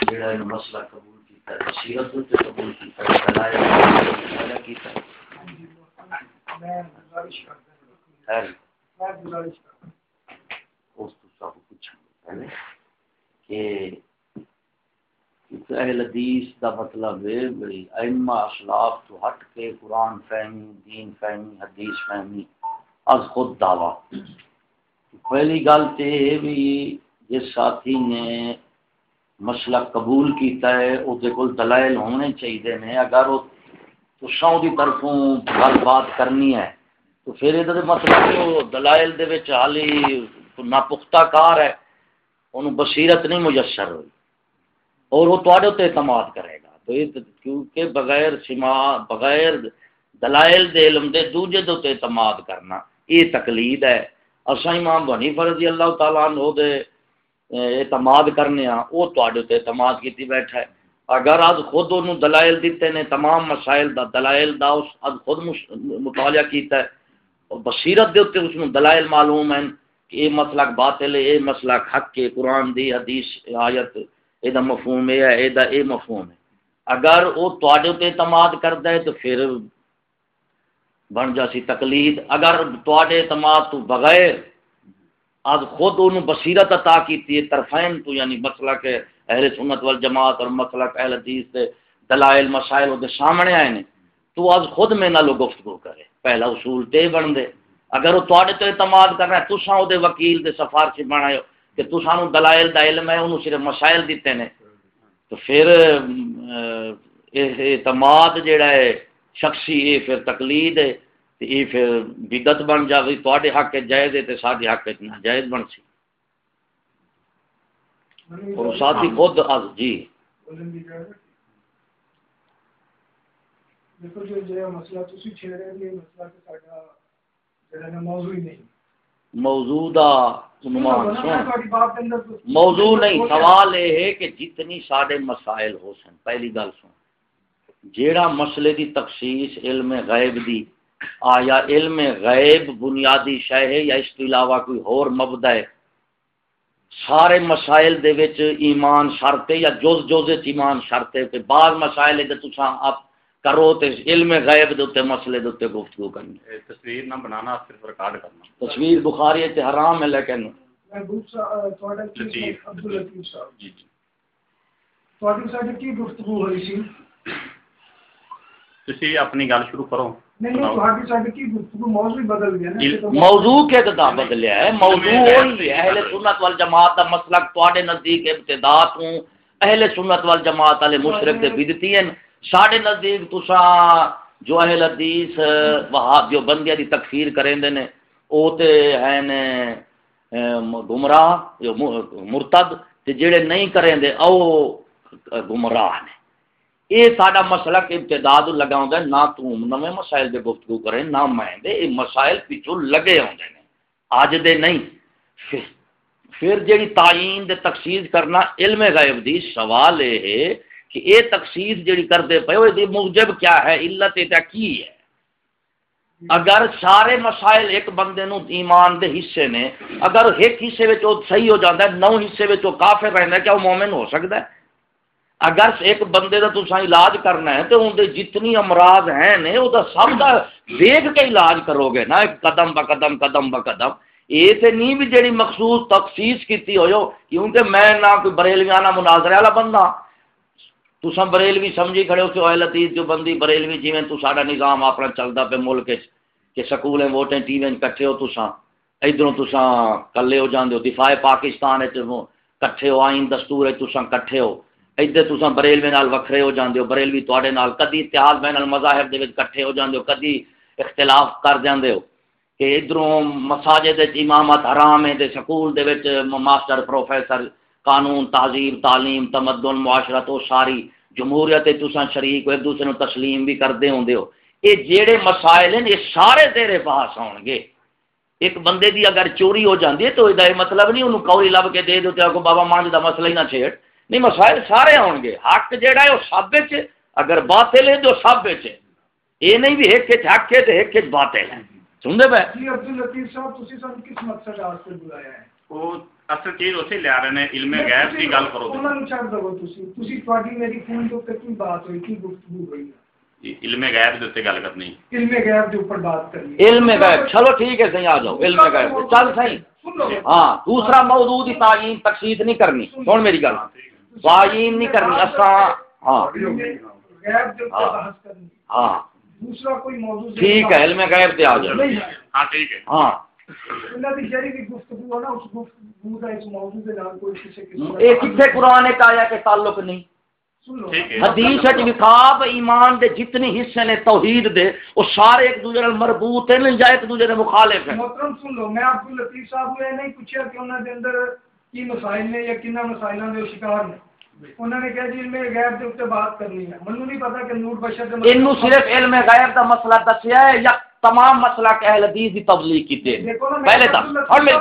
جڑا یہ مسئلہ قبول کیتا ہے بصیرت تے قبول کیتا ہے دلائل کیتا ہے میں گزارش کرتا خیر ہوں اس تو سب کچھ پہلے کہ اہل حدیث دا مطلب ہے بڑی ائمہ اسلاف تو ہٹ کے قرآن فہمی دین فہمی حدیث فہمی از خود دعویٰ پہلی گل تے بھی جس ساتھی نے مسئلہ قبول کیتا ہے اس دے کول دلائل ہونے چاہیے نے اگر وہ تساں دی طرفوں گل بات کرنی ہے تو پھر یہ مطلب کہ وہ دلائل دے وچ حالی ناپختہ کار ہے انہوں بصیرت نہیں میسر ہوئی اور وہ تواڈے تے اعتماد کرے گا تو یہ کیونکہ بغیر دلائل دے علم دے دوجے دے تے اعتماد کرنا یہ تقلید ہے اساں امام ابو حنیفہ رضی اللہ تعالیٰ عنہ دے اعتماد کرنے ہاں وہ تواڈے تے اعتماد کیتی بیٹھا ہے اگر آج خود انہوں دلائل دیتے نے تمام مسائل دا دلائل دا اس آج خود مطالعہ کیتا ہے اور بصیرت دے تے اس میں دلائل معلوم ہیں کہ یہ مسلک باطل ہے یہ مسلک حق کے قرآن دی حدیث آیت یہ دا مفہوم ہے یہ دا یہ مفہوم ہے اگر وہ تواڈے تے اعتماد کردا ہے تو پھر بن جاسی تقلید اگر تواڈے اعتماد تو بغیر آج خود انہوں بصیرت عطا کیتی ہے طرفین تو یعنی مسلک اہل سنت والجماعت اور مسلک اہل حدیث دے دلائل مسائل دے سامنے آئے نے تو آج خود میں نہ لو گفتگو کرے پہلا اصول تے بن دے اگر وہ تواڈے تے اعتماد کرنا ہے تساں او دے وکیل دے سفارشی بنائے کہ تساں نوں دلائل دا علم ہے انہوں صرف مسائل دیتے نے تو پھر اعتماد جڑا ہے شخصی یہ پھر تقلید ہے یہ پھر بدعت بن جاوی تواڈے حق جائز ہے تے ساڈے حق ناجائز بن سی اور ساتھی خود از جی دیکھو جو مسئلہ تسی چھیڑ رہے ہیں مسئلہ کہ ساڈا جڑا ہے موضوع ہی نہیں موجودہ موضوع نہیں سوال یہ ہے کہ جتنی سارے مسائل ہو سن پہلی گل سن جیڑا مسئلے دی تخصیص علم غیب دی آیا علم غیب بنیادی شے ہے یا اس کے علاوہ کوئی اور مبدا ہے سارے مسائل دے وچ ایمان شرط ہے یا جز ایمان شرط ہے کہ بعض مسائل دے تساں آپ کرو تے علم غیب دے تے مسئلے دے گفتگو کرنی تصویر نہ بنانا صرف ریکارڈ کرنا تصویر بخاری تے حرام ہے لیکن عبداللطیف صاحب جی تواڈی ساڈی کی گفتگو ہوئی سی تسی اپنی گل شروع کرو موضوع کے دا بدلیا ہے موضوع وہی ہے اہل سنت والجماعت دا مسلک تواڈے نزدیک ابتدا تو اہل سنت والجماعت والے مشرک تے بدعتی ہیں ساڈے نزدیک تساں جو اہل حدیث وہاب جو بندیاں دی تکفیر کریندے نے او تے ہیں گمراہ جو مرتد تے جڑے نہیں کریندے او گمراہ نے یہ ساڈا مسلک امتداد لگا ہوندا ہے نہ تو نویں مسائل دے گفتگو کریں نہ میں دے یہ مسائل پیچھوں لگے ہوندے نے اج دے نہیں پھر جڑی تعین دے تخصیص کرنا علم غیب دی سوال یہ ہے کہ یہ تخصیص جڑی کردے پئے او دی موجب کیا ہے علت تے کی ہے اگر سارے مسائل ایک بندے نو ایمان دے حصے نے اگر ایک حصے وچ او صحیح ہو جاندا ہے 9 حصے وچ او کافر رہندا ہے کیا وہ مومن ہو سکدا ہے اگر ایک بندے دا تساں علاج کرنا ہے تو اندے جتنی امراض ہیں نے او دا سب دا دیکھ کے علاج کرو گے نا قدم با قدم یہ تے نہیں بھی جڑی مخصوص تخصیص کیتی ہوئے کیونکہ میں نہ کوئی بریلویانہ مناظرے والا بندہ تساں بریلوی سمجھی کھڑے ہو کہ اہل حدیث جو بندی بریلوی جویں تو ساڈا نظام اپنا چلدا پہ ملک وچ کہ سکولیں ووٹیں ٹی وی کٹھے ہو تساں ادھروں تساں کلے ہو جاندے ہو دفاع پاکستان وچ کٹھے ہو آئین دستور وچ تساں کٹھے ہو ادھر تساں بریلوی نال وکھرے ہو جاندے ہو بریلوی تواڈے نال کدی اتحاد بین المذاہب دے وچ کٹھے ہو جاندے ہو کدی اختلاف کر جاندے ہو کہ ادھروں مساجد وچ امامت حرام ہے تے سکول دے وچ ماسٹر پروفیسر قانون تہذیب تعلیم تمدن معاشرت و ساری جمہوریت تساں شریک ہو ایک دوسرے نوں تسلیم بھی کردے ہوندے ہو یہ جڑے مسائل ہیں یہ سارے تیرے پاس ہون گے ایک بندے دی اگر چوری ہو جاندی ہے تو ادا یہ مطلب نہیں انہوں کوئی لب کے دے دو تے کو بابا مانج دا مسئلہ ہی نہ چھیڑ نہیں مسائل سارے ہون گے حق جیڑا ہے وہ سب وچ اگر باطل ہے تو سب وچ یہ نہیں بھی ایک وچ حق ہے تے ایک باطل ہے سن دے بھائی جی عبداللطیف صاحب تسی سن کس مقصد واسطے بلایا ہے وہ اصل چیز ਉੱਥੇ ਲਿਆ ਰਹੇ ਨੇ ਇਲਮ ਗੈਬ ਦੀ ਗੱਲ ਕਰੋ ਉਹਨਾਂ ਨੂੰ ਛੱਡ ਦਿਓ ਤੁਸੀਂ ਤੁਹਾਡੀ ਮੇਰੀ ਫੋਨ ਦੇ ਉੱਤੇ ਕੀ ਬਾਤ ਹੋਈ ਕੀ ਗੁਫ਼ਤਗੂ ਹੋਈ علم غیب کے اوپر گل کرنی علم غیب کے اوپر بات کرنی علم غیب چلو ٹھیک ہے صحیح آ جاؤ علم غیب چل صحیح ہاں دوسرا موضوع کی تعین تقسید نہیں کرنی سن میری گل تعین نہیں کرنی اساں ہاں غیب کے اوپر بحث کرنی ہاں دوسرا کوئی موضوع ٹھیک ہے علم غیب پہ آ جاؤ ہاں ٹھیک ہے ہاں اللہ کی شریع کی گفتگو ہے نا اس گفتگو کا اس موضوع کے نام کوئی کسی یہ کتنے قرآن کا آیا کہ تعلق نہیں حدیث وکھاب ایمان دے جتنے حصے نے توحید دے وہ سارے ایک دوسرے نال مربوط ہیں یا ایک دوسرے کے مخالف ہیں محترم سن لو میں عبداللطیف صاحب نے نہیں پوچھا کہ انہوں نے اندر کی مسائل نے یا کنہ مسائلوں کے شکار نے انہوں نے کہا جی علم غیب کے اوپر بات کرنی ہے منو نہیں پتا کہ نور بشر انہوں صرف علم غیب کا مسئلہ دسیا ہے یا تمام مسئلہ کہ اہل حدیث کی تبلیغ کی دے پہلے دس اور میری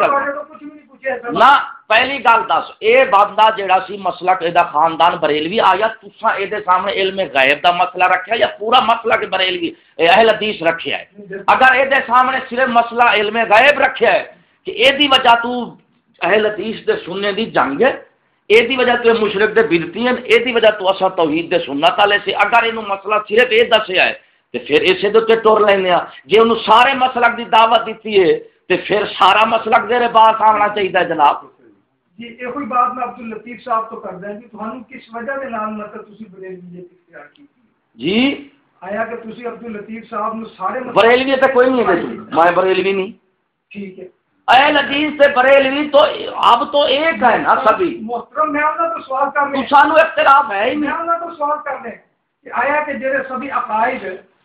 گل نہ پہلی گل دس اے بندہ جیڑا سی مسلک اے دا خاندان بریلوی آیا تساں اے دے سامنے علم غیب دا مسئلہ رکھیا یا پورا مسئلہ کہ بریلوی اہل حدیث رکھیا ہے اگر اے دے سامنے صرف مسئلہ علم غیب رکھیا ہے کہ اے دی وجہ تو اہل حدیث دے سننے دی جنگ ہے اے دی وجہ تو مشرک دے بدعتی ہیں اے دی وجہ تو اساں توحید دے سنت والے سے اگر اینو مسئلہ صرف اے دسیا ہے تے پھر اسے دے تے ٹر لینے ہاں جے انہوں سارے مسلک دی دعوت دیتی ہے تے پھر سارا مسلک دے پاس آنا چاہیے جناب جی یہ کوئی بات میں عبداللطیف صاحب تو کر دیں کہ تھانوں کس وجہ کے نام مطلب تسی بریلوی اختیار کی جی آیا کہ تسی عبداللطیف صاحب نے سارے بریلوی تے کوئی نہیں ہے میں بریلوی نہیں ٹھیک ہے اہل حدیث سے بریلوی تو اب تو ایک ہے نا سبھی محترم میں انہاں تو سوال کر لیں سانو اختلاف ہے ہی میں نہیں انہاں تو سوال کر لیں کہ آیا کہ جڑے سبھی عقائد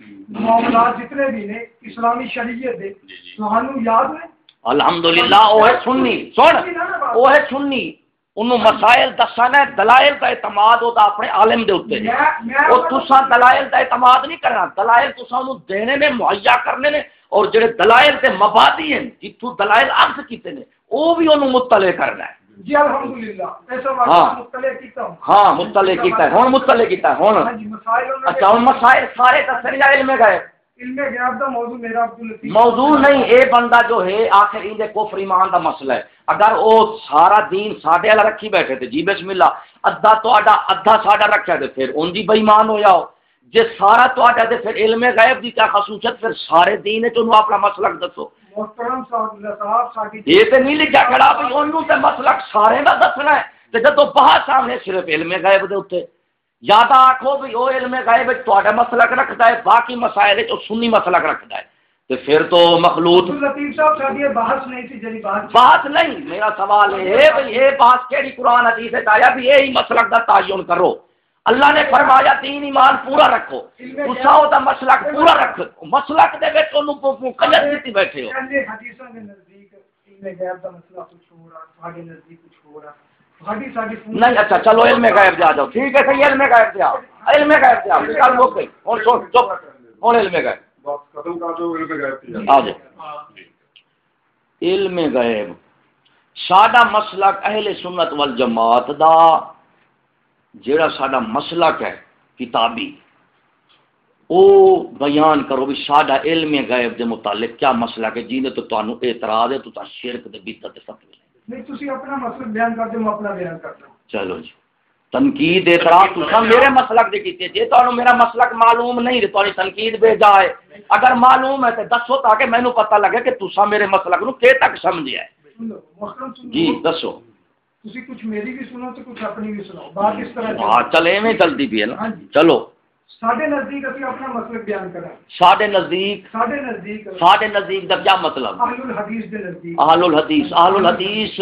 معاملات جتنے بھی نے اسلامی شریعت دے تھانوں یاد ہے الحمدللہ وہ ہے سنی سن وہ ہے سنی انہوں مسائل دسانا ہے دلائل کا اعتماد ہوتا اپنے عالم دے ہوتے وہ تساں دلائل کا اعتماد نہیں کرنا دلائل تساں انہوں دینے نے مہیا کرنے نے اور جڑے دلائل تے مبادی ہیں جتوں دلائل عرض کیتے نے وہ بھی انہوں مطلع کرنا ہے جی الحمدللہ ایسا واقعہ مطلع کیتا ہوں ہاں مطلع کیتا ہے ہن مطلع کیتا ہے ہن اچھا ہن مسائل سارے دسنے یا علم غیب علم غیب دا موضوع میرا عبداللطیف موضوع نہیں اے بندہ جو ہے آخر ان دے کفر ایمان دا مسئلہ ہے اگر او سارا دین ساڈے والا رکھی بیٹھے تے جی بسم اللہ ادھا تہاڈا ادھا ساڈا رکھیا تے پھر ان دی بے ایمان ہو جاؤ جے سارا تہاڈا تے پھر علم غیب دی کیا خصوصیت پھر سارے دین وچ انہوں اپنا مسلک دسو محترم صاحب ساڈی یہ تے نہیں لکھا کھڑا بھئی انہوں تے مسلک سارے دا دسنا ہے تے جدوں بحث سامنے صرف علم غیب دے اوتے یا تو آخو بھی وہ علم غیب تہاڈا مسلک رکھتا ہے باقی مسائل وہ سنی مسلک رکھتا ہے تو پھر تو مخلوط لطیف صاحب ساری بحث نہیں تھی جڑی بات نہیں میرا سوال ہے بھئی یہ بات کیڑی قرآن حدیث ہے آیا بھی یہی مسلک دا تعین کرو اللہ نے فرمایا دین ایمان پورا رکھو تساں دا مسلک پورا رکھو مسلک دے وچ انہوں قید دیتی بیٹھے ہو حدیثاں دے نزدیک علم غیب دا مسئلہ کچھ ہو رہا تھوڑے نزدیک کچھ ہو رہا نہیں اچھا چلو علم غیب جا جاؤ ٹھیک ہے صحیح علم غیب جاؤ علم غیب جاؤ گل ہو گئی ہن سن چپ ہن علم غیب ختم کر دو علم غیب آ جاؤ علم غیب ساڈا مسلک اہل سنت والجماعت دا جیڑا ساڈا مسلک ہے کتابی او بیان کرو بھی ساڈا علم غیب دے متعلق کیا مسلک ہے جینے تو تانوں اعتراض ہے تو تا شرک دے بدعت دے فتوی نہیں تسی اپنا مسلک بیان کرتے میں اپنا بیان کرتا ہوں چلو جی تنقید اعتراض تساں میرے مسلک دے کیتے جے تانوں میرا مسلک معلوم نہیں تے تانی تنقید بھیجا ہے اگر معلوم ہے تے دسو تاکہ مینوں پتہ لگے کہ تساں میرے مسلک نو کہ تک سمجھیا ہے جی دسو تسی کچھ میری بھی سنو تے کچھ اپنی بھی سناؤ بات اس طرح ہاں چل ایویں جلدی بھی ہے نا چلو ساڈے نزدیک اسی اپنا مسلک بیان کرا ساڈے نزدیک دا کیا مطلب اہل الحدیث دے نزدیک اہل الحدیث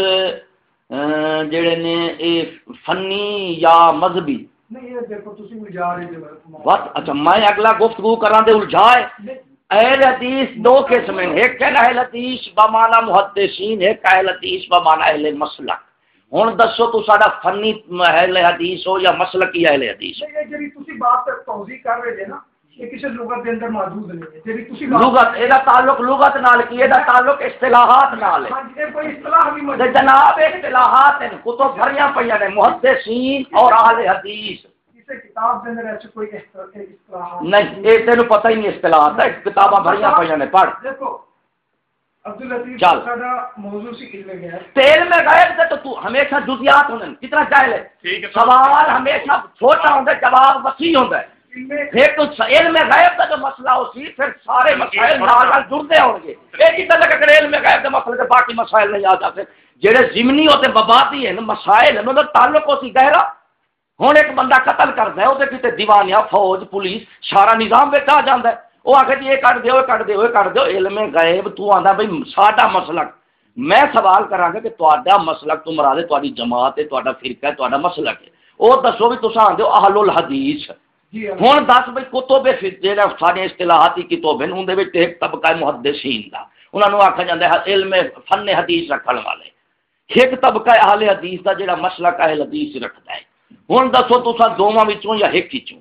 جڑے نے اے فنی یا مذہبی نہیں یہ دیکھو تسی الجھا رہے جو بس اچھا میں اگلا گفتگو کراں دے الجھائے اہل حدیث دو قسم ہیں ایک ہے اہل حدیث بمعنی محدثین ایک اہل حدیث بمعنی اہل مسلک ہن دسو تو ساڈا فنی اہل حدیث ہو یا مسلکی اہل حدیث یہ جڑی تسی بات توضیح کر رہے ہیں نا یہ کسی لغت کے اندر موجود نہیں ہے جڑی تسی لغت اے دا تعلق لغت نال کی اے دا تعلق اصطلاحات نال ہے ہاں جی کوئی اصطلاح بھی تے جناب اصطلاحات ہیں کتب بھریاں پیاں نے محدثین اور اہل حدیث کسی کتاب کے اندر ایسے کوئی اصطلاحات نہیں اے تینوں پتہ ہی نہیں اصطلاحات ہے کتاباں بھریاں پیاں نے پڑھ دیکھو عبداللطیف چل سارا موضوع سی علم غیب تیل میں غیب سے تو ہمیشہ جزیات ہونے کتنا جاہل ٹھیک ہے ہے سوال ہمیشہ چھوٹا ہوتا ہے جواب وسیع ہوتا ہے علم پھر تو علم غیب کا جو مسئلہ ہو سی پھر سارے مسائل نال جڑتے ہوں گے ایک ہی طرح اگر علم غیب کے مسئلے کے باقی مسائل نہیں آ جاتے جڑے ضمنی ہوتے مبادی ہیں مسائل ہیں انہوں تعلق ہو سی گہرا ہوں ایک بندہ قتل کرتا ہے وہ کتنے دیوانیاں فوج پولیس سارا نظام بچ آ جاتا ہے وہ آخر جی یہ کٹ دو کٹ دو کٹ دو علم غیب تو آندا بھائی ساڈا مسلک میں سوال کراں گا کہ تہاڈا مسلک تو مراد ہے تہاڈی جماعت ہے تہاڈا فرقہ ہے تہاڈا مسلک ہے وہ دسو بھی تساں آندے ہو اہل الحدیث ہوں دس بھائی کتب جہاں سارے اصطلاحاتی کتب ہیں اندر ایک طبقہ محدثین کا انہوں نے آخیا جاتا ہے علم فن حدیث رکھنے والے ایک طبقہ اہل حدیث کا جہاں مسلک اہل حدیث رکھتا ہے ہوں دسو تساں دونوں وچوں یا ایک وچوں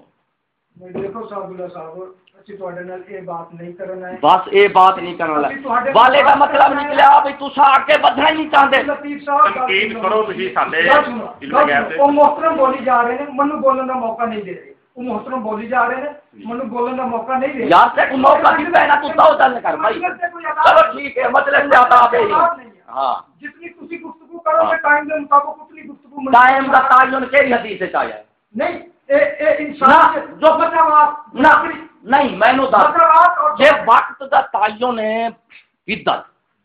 دیکھو صاحب اللہ صاحب اچھی تواڈے نال یہ بات نہیں کرنا ہے بس یہ بات نہیں کرنا والے کا مطلب نکلیا بھی تساں آگے بدھنا ہی نہیں چاہتے لطیف صاحب تنقید کرو تسی ساڈے علم غیب وہ تے محترم بولی جا رہے ہیں منو بولن کا موقع نہیں دے رہے وہ محترم بولی جا رہے ہیں منو بولن کا موقع نہیں دے رہے یار تے موقع دیتا ہے نا تو تو چل کر بھائی چلو ٹھیک ہے مطلب سے آتا ہے ہاں جتنی تسی گفتگو کرو گے ٹائم کے مطابق اتنی گفتگو ٹائم کا تعین کیڑی حدیث وچ آیا ہے نہیں اے انسان جو مطلب نہ نہیں مینوں دس یہ وقت دا تعین ہے بدت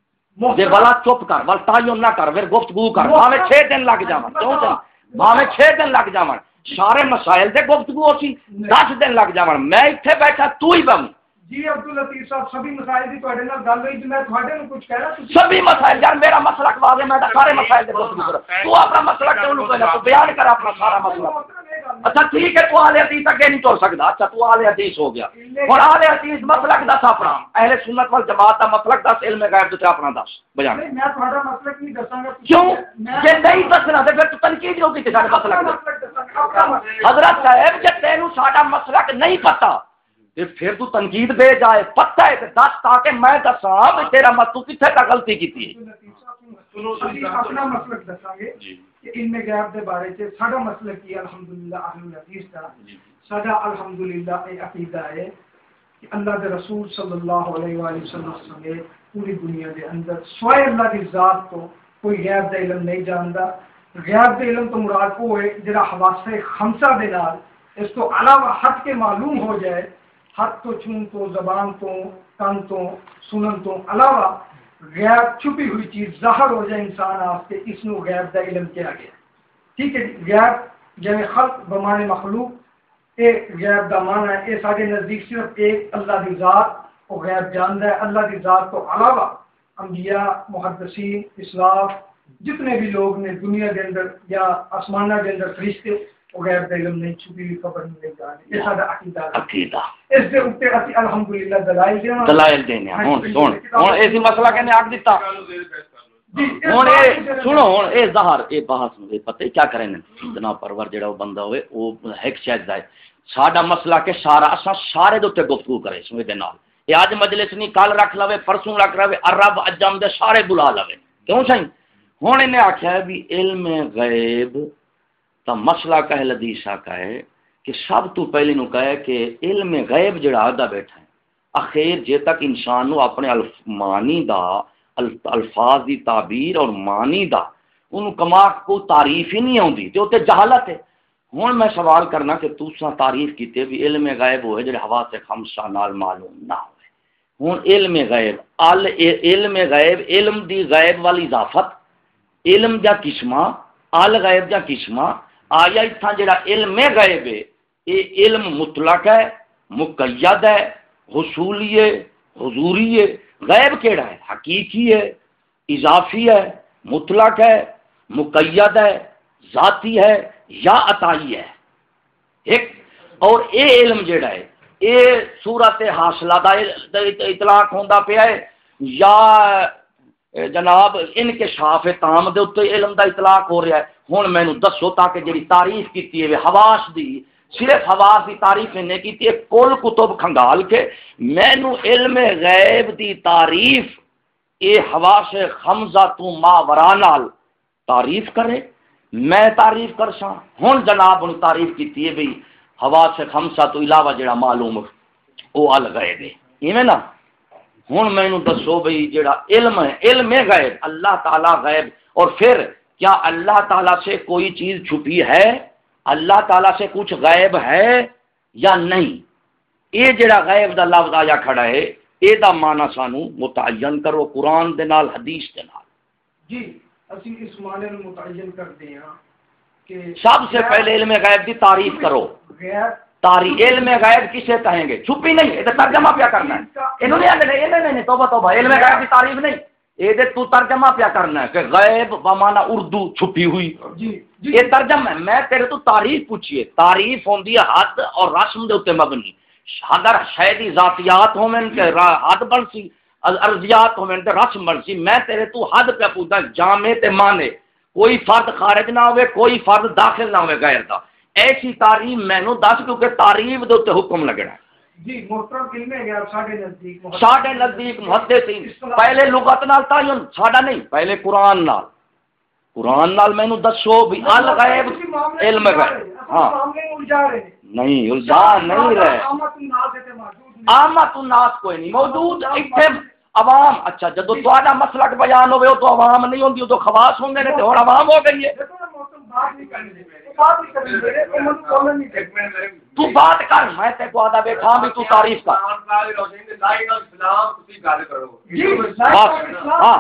جے والا چپ کر ول تعین نہ کر پھر گفتگو کر بھاویں 6 دن لگ جاون کیوں چل بھاویں 6 دن لگ جاون سارے مسائل تے گفتگو ہوسی 10 دن لگ جاون میں ایتھے بیٹھا تو ہی بم جی عبداللطیف صاحب سبھی مسائل دی تواڈے نال گل ہوئی میں تواڈے نوں کچھ کہہ رہا سبھی مسائل یار میرا مسلک واضح میں سارے مسائل تے گفتگو کر تو اپنا مسلک کیوں نہیں کہنا تو بیان کر اپنا سارا مسئلہ اچھا ٹھیک ہے تو اہل حدیث اگے نہیں چل سکتا اچھا تو اہل حدیث ہو گیا اور اہل حدیث مسلک دس اپنا اہل سنت والجماعت کا مسلک دس علم غیب تے اپنا دس بیان میں تواڈا مسلک نہیں دساں گا کیوں جے نہیں دسنا تے پھر تو تنقید ہوگی تے سارے مسلک حضرت صاحب جے تینوں ساڈا مسلک نہیں پتہ پھر تو تنقید بے جائے پتہ ہے کہ دس تاکہ میں دساں کہ تیرا مت تو کتھے تا غلطی کیتی ہے اپنا مسلک دساں گے کہ علم غیب دے بارے چ ساڈا مسلک کی الحمدللہ اہل الحدیث دا ساڈا الحمدللہ یہ عقیدہ ہے کہ اللہ دے رسول صلی اللہ علیہ وآلہ وسلم سمیت پوری دنیا دے اندر سوائے اللہ کی ذات تو کوئی غیب دا علم نہیں جاندا غیب دے علم تو مراد وہ ہے جڑا حواس خمسہ دے نال اس تو علاوہ ہٹ کے معلوم ہو جائے ہاتھ تو چھون تو زبان تو کان تو سنن تو علاوہ غیب چھپی ہوئی چیز ظاہر ہو جائے انسان آستے اس نو غیب دا علم کیا گیا ٹھیک ہے غیب جیسے خلق بمانے مخلوق اے غیب دا معنی ہے اے سارے نزدیک صرف ایک اللہ دی ذات کو غیب جاندا ہے اللہ دی ذات تو علاوہ انبیاء محدثین اسلاف جتنے بھی لوگ نے دنیا کے اندر یا آسمانہ کے اندر فرشتے وہ غیب دا علم نہیں چھپی ہوئی خبر نہیں جانتے یہ سارا عقیدہ اس دے اوپر اسی الحمدللہ دلائل دینے ہن ایسی مسئلہ کہنے آگ دیتا ہن اے سنو ہن اے ظاہر اے بحث مجھے پتہ کیا کریں جناب پرور جڑا وہ بندہ ہوئے وہ ایک شاید ہے ساڈا مسئلہ کہ سارا اساں سارے دے اوپر گفتگو کرے اس دے نال یہ اج مجلس نہیں کل رکھ لوے پرسوں رکھ لوے عرب عجم دے سارے بلا لوے کیوں صحیح ہن انہیں آکھیا ہے بھی علم غیب تا مسئلہ اہل حدیث کا ہے کہ سب تو پہلے نو کہے کہ علم غیب جڑا آدھا بیٹھا ہے اخیر جے تک انسان نو اپنے معنی دا الفاظ دی تعبیر اور معنی دا انہوں کما کو تعریف ہی نہیں آتی تو تے جہالت ہے ہن میں سوال کرنا کہ تساں تعریف کیتے بھی علم غیب ہوئے جڑے حواس سے خمسہ نال معلوم نہ ہوئے ہن علم غیب علم غیب علم دی غیب والی اضافت علم دا قسمہ غیب دا قسمہ آیا اتھا جڑا علم غیب ہے یہ علم مطلق ہے مقید ہے حصولی ہے حضوری ہے غیب کیڑا ہے حقیقی ہے اضافی ہے مطلق ہے مقید ہے ذاتی ہے یا عطائی ہے ایک اور اے علم جڑا ہے اے صورت حاصلہ دا اطلاق ہوندا پیا ہے یا جناب انکشاف تام دے اوتے علم دا اطلاق ہو رہا ہے ہن مینوں دسو تاکہ جڑی تعریف کیتی ہے حواس دی صرف حواس دی تعریف نے کیتی ہے کل کتب کھنگال کے مینوں علم غیب دی تعریف اے حواس خمسہ تو ما ورا نال تعریف کرے میں تعریف کرساں ہن جناب نے تعریف کیتی ہے بھئی حواس خمسہ تو علاوہ جڑا معلوم او الغیب ہے ایویں نا ہن مینوں دسو بھئی جڑا علم ہے، علم غیب، اللہ تعالیٰ غیب، اور پھر کیا اللہ تعالیٰ سے کوئی چیز چھپی ہے؟ اللہ تعالیٰ سے کچھ غیب ہے یا نہیں؟ یہ جڑا غیب دا لفظ آیا کھڑا ہے، اے دا معنی سانو متعین کرو قرآن دے نال، حدیث دے نال۔ جی اسی اس معنی نو متعین کرتے ہیں کہ سب سے پہلے علم غیب دی تعریف کرو۔ علم غیب کسے کہیں گے؟ چھپی نہیں، یہ ترجمہ پیا کرنا ہے۔ انہوں نے نہیں توبہ توبہ، علم غیب کی تعریف نہیں، یہ تو ترجمہ پیا کرنا ہے کہ غیب بمانا اردو چھپی ہوئی، یہ ترجمہ ہے۔ میں تیرے تو تعریف پوچھیے، تعریف ہوندی ہے حد اور رسم دے اوتے مبنی۔ اگر شاید ذاتیات ہومن تے حد بن سی، ارضیات ہومن تے رسم بن سی، میں تیرے تو حد پہ پوچھدا جامع تے مانے، کوئی فرد خارج نہ ہوئے، کوئی فرد داخل نہ ہوئے غیر دا۔ ایسی تعریف مینوں دس، کیونکہ تعریف دے اوتے حکم لگنا ہے۔ جی محترم علم غیب ساڈے نزدیک محدثین پہلے لغت نال تعین، ساڈا نہیں، پہلے قرآن نال۔ قرآن نال مینوں دسو بھی الغیب علم غیب۔ ہاں نہیں الجھا نہیں رہے، عامت الناس کوئی نہیں موجود اتنے عوام۔ اچھا جدو تہاڈا مسلک بیان ہوے تو عوام نہیں ہوندی، تو خواص ہوندے نے تے ہن عوام ہو گئی ہے۔ تو بات کر، میں تے کو آدھا بیٹھا بھی تو تعریف کر۔ ہاں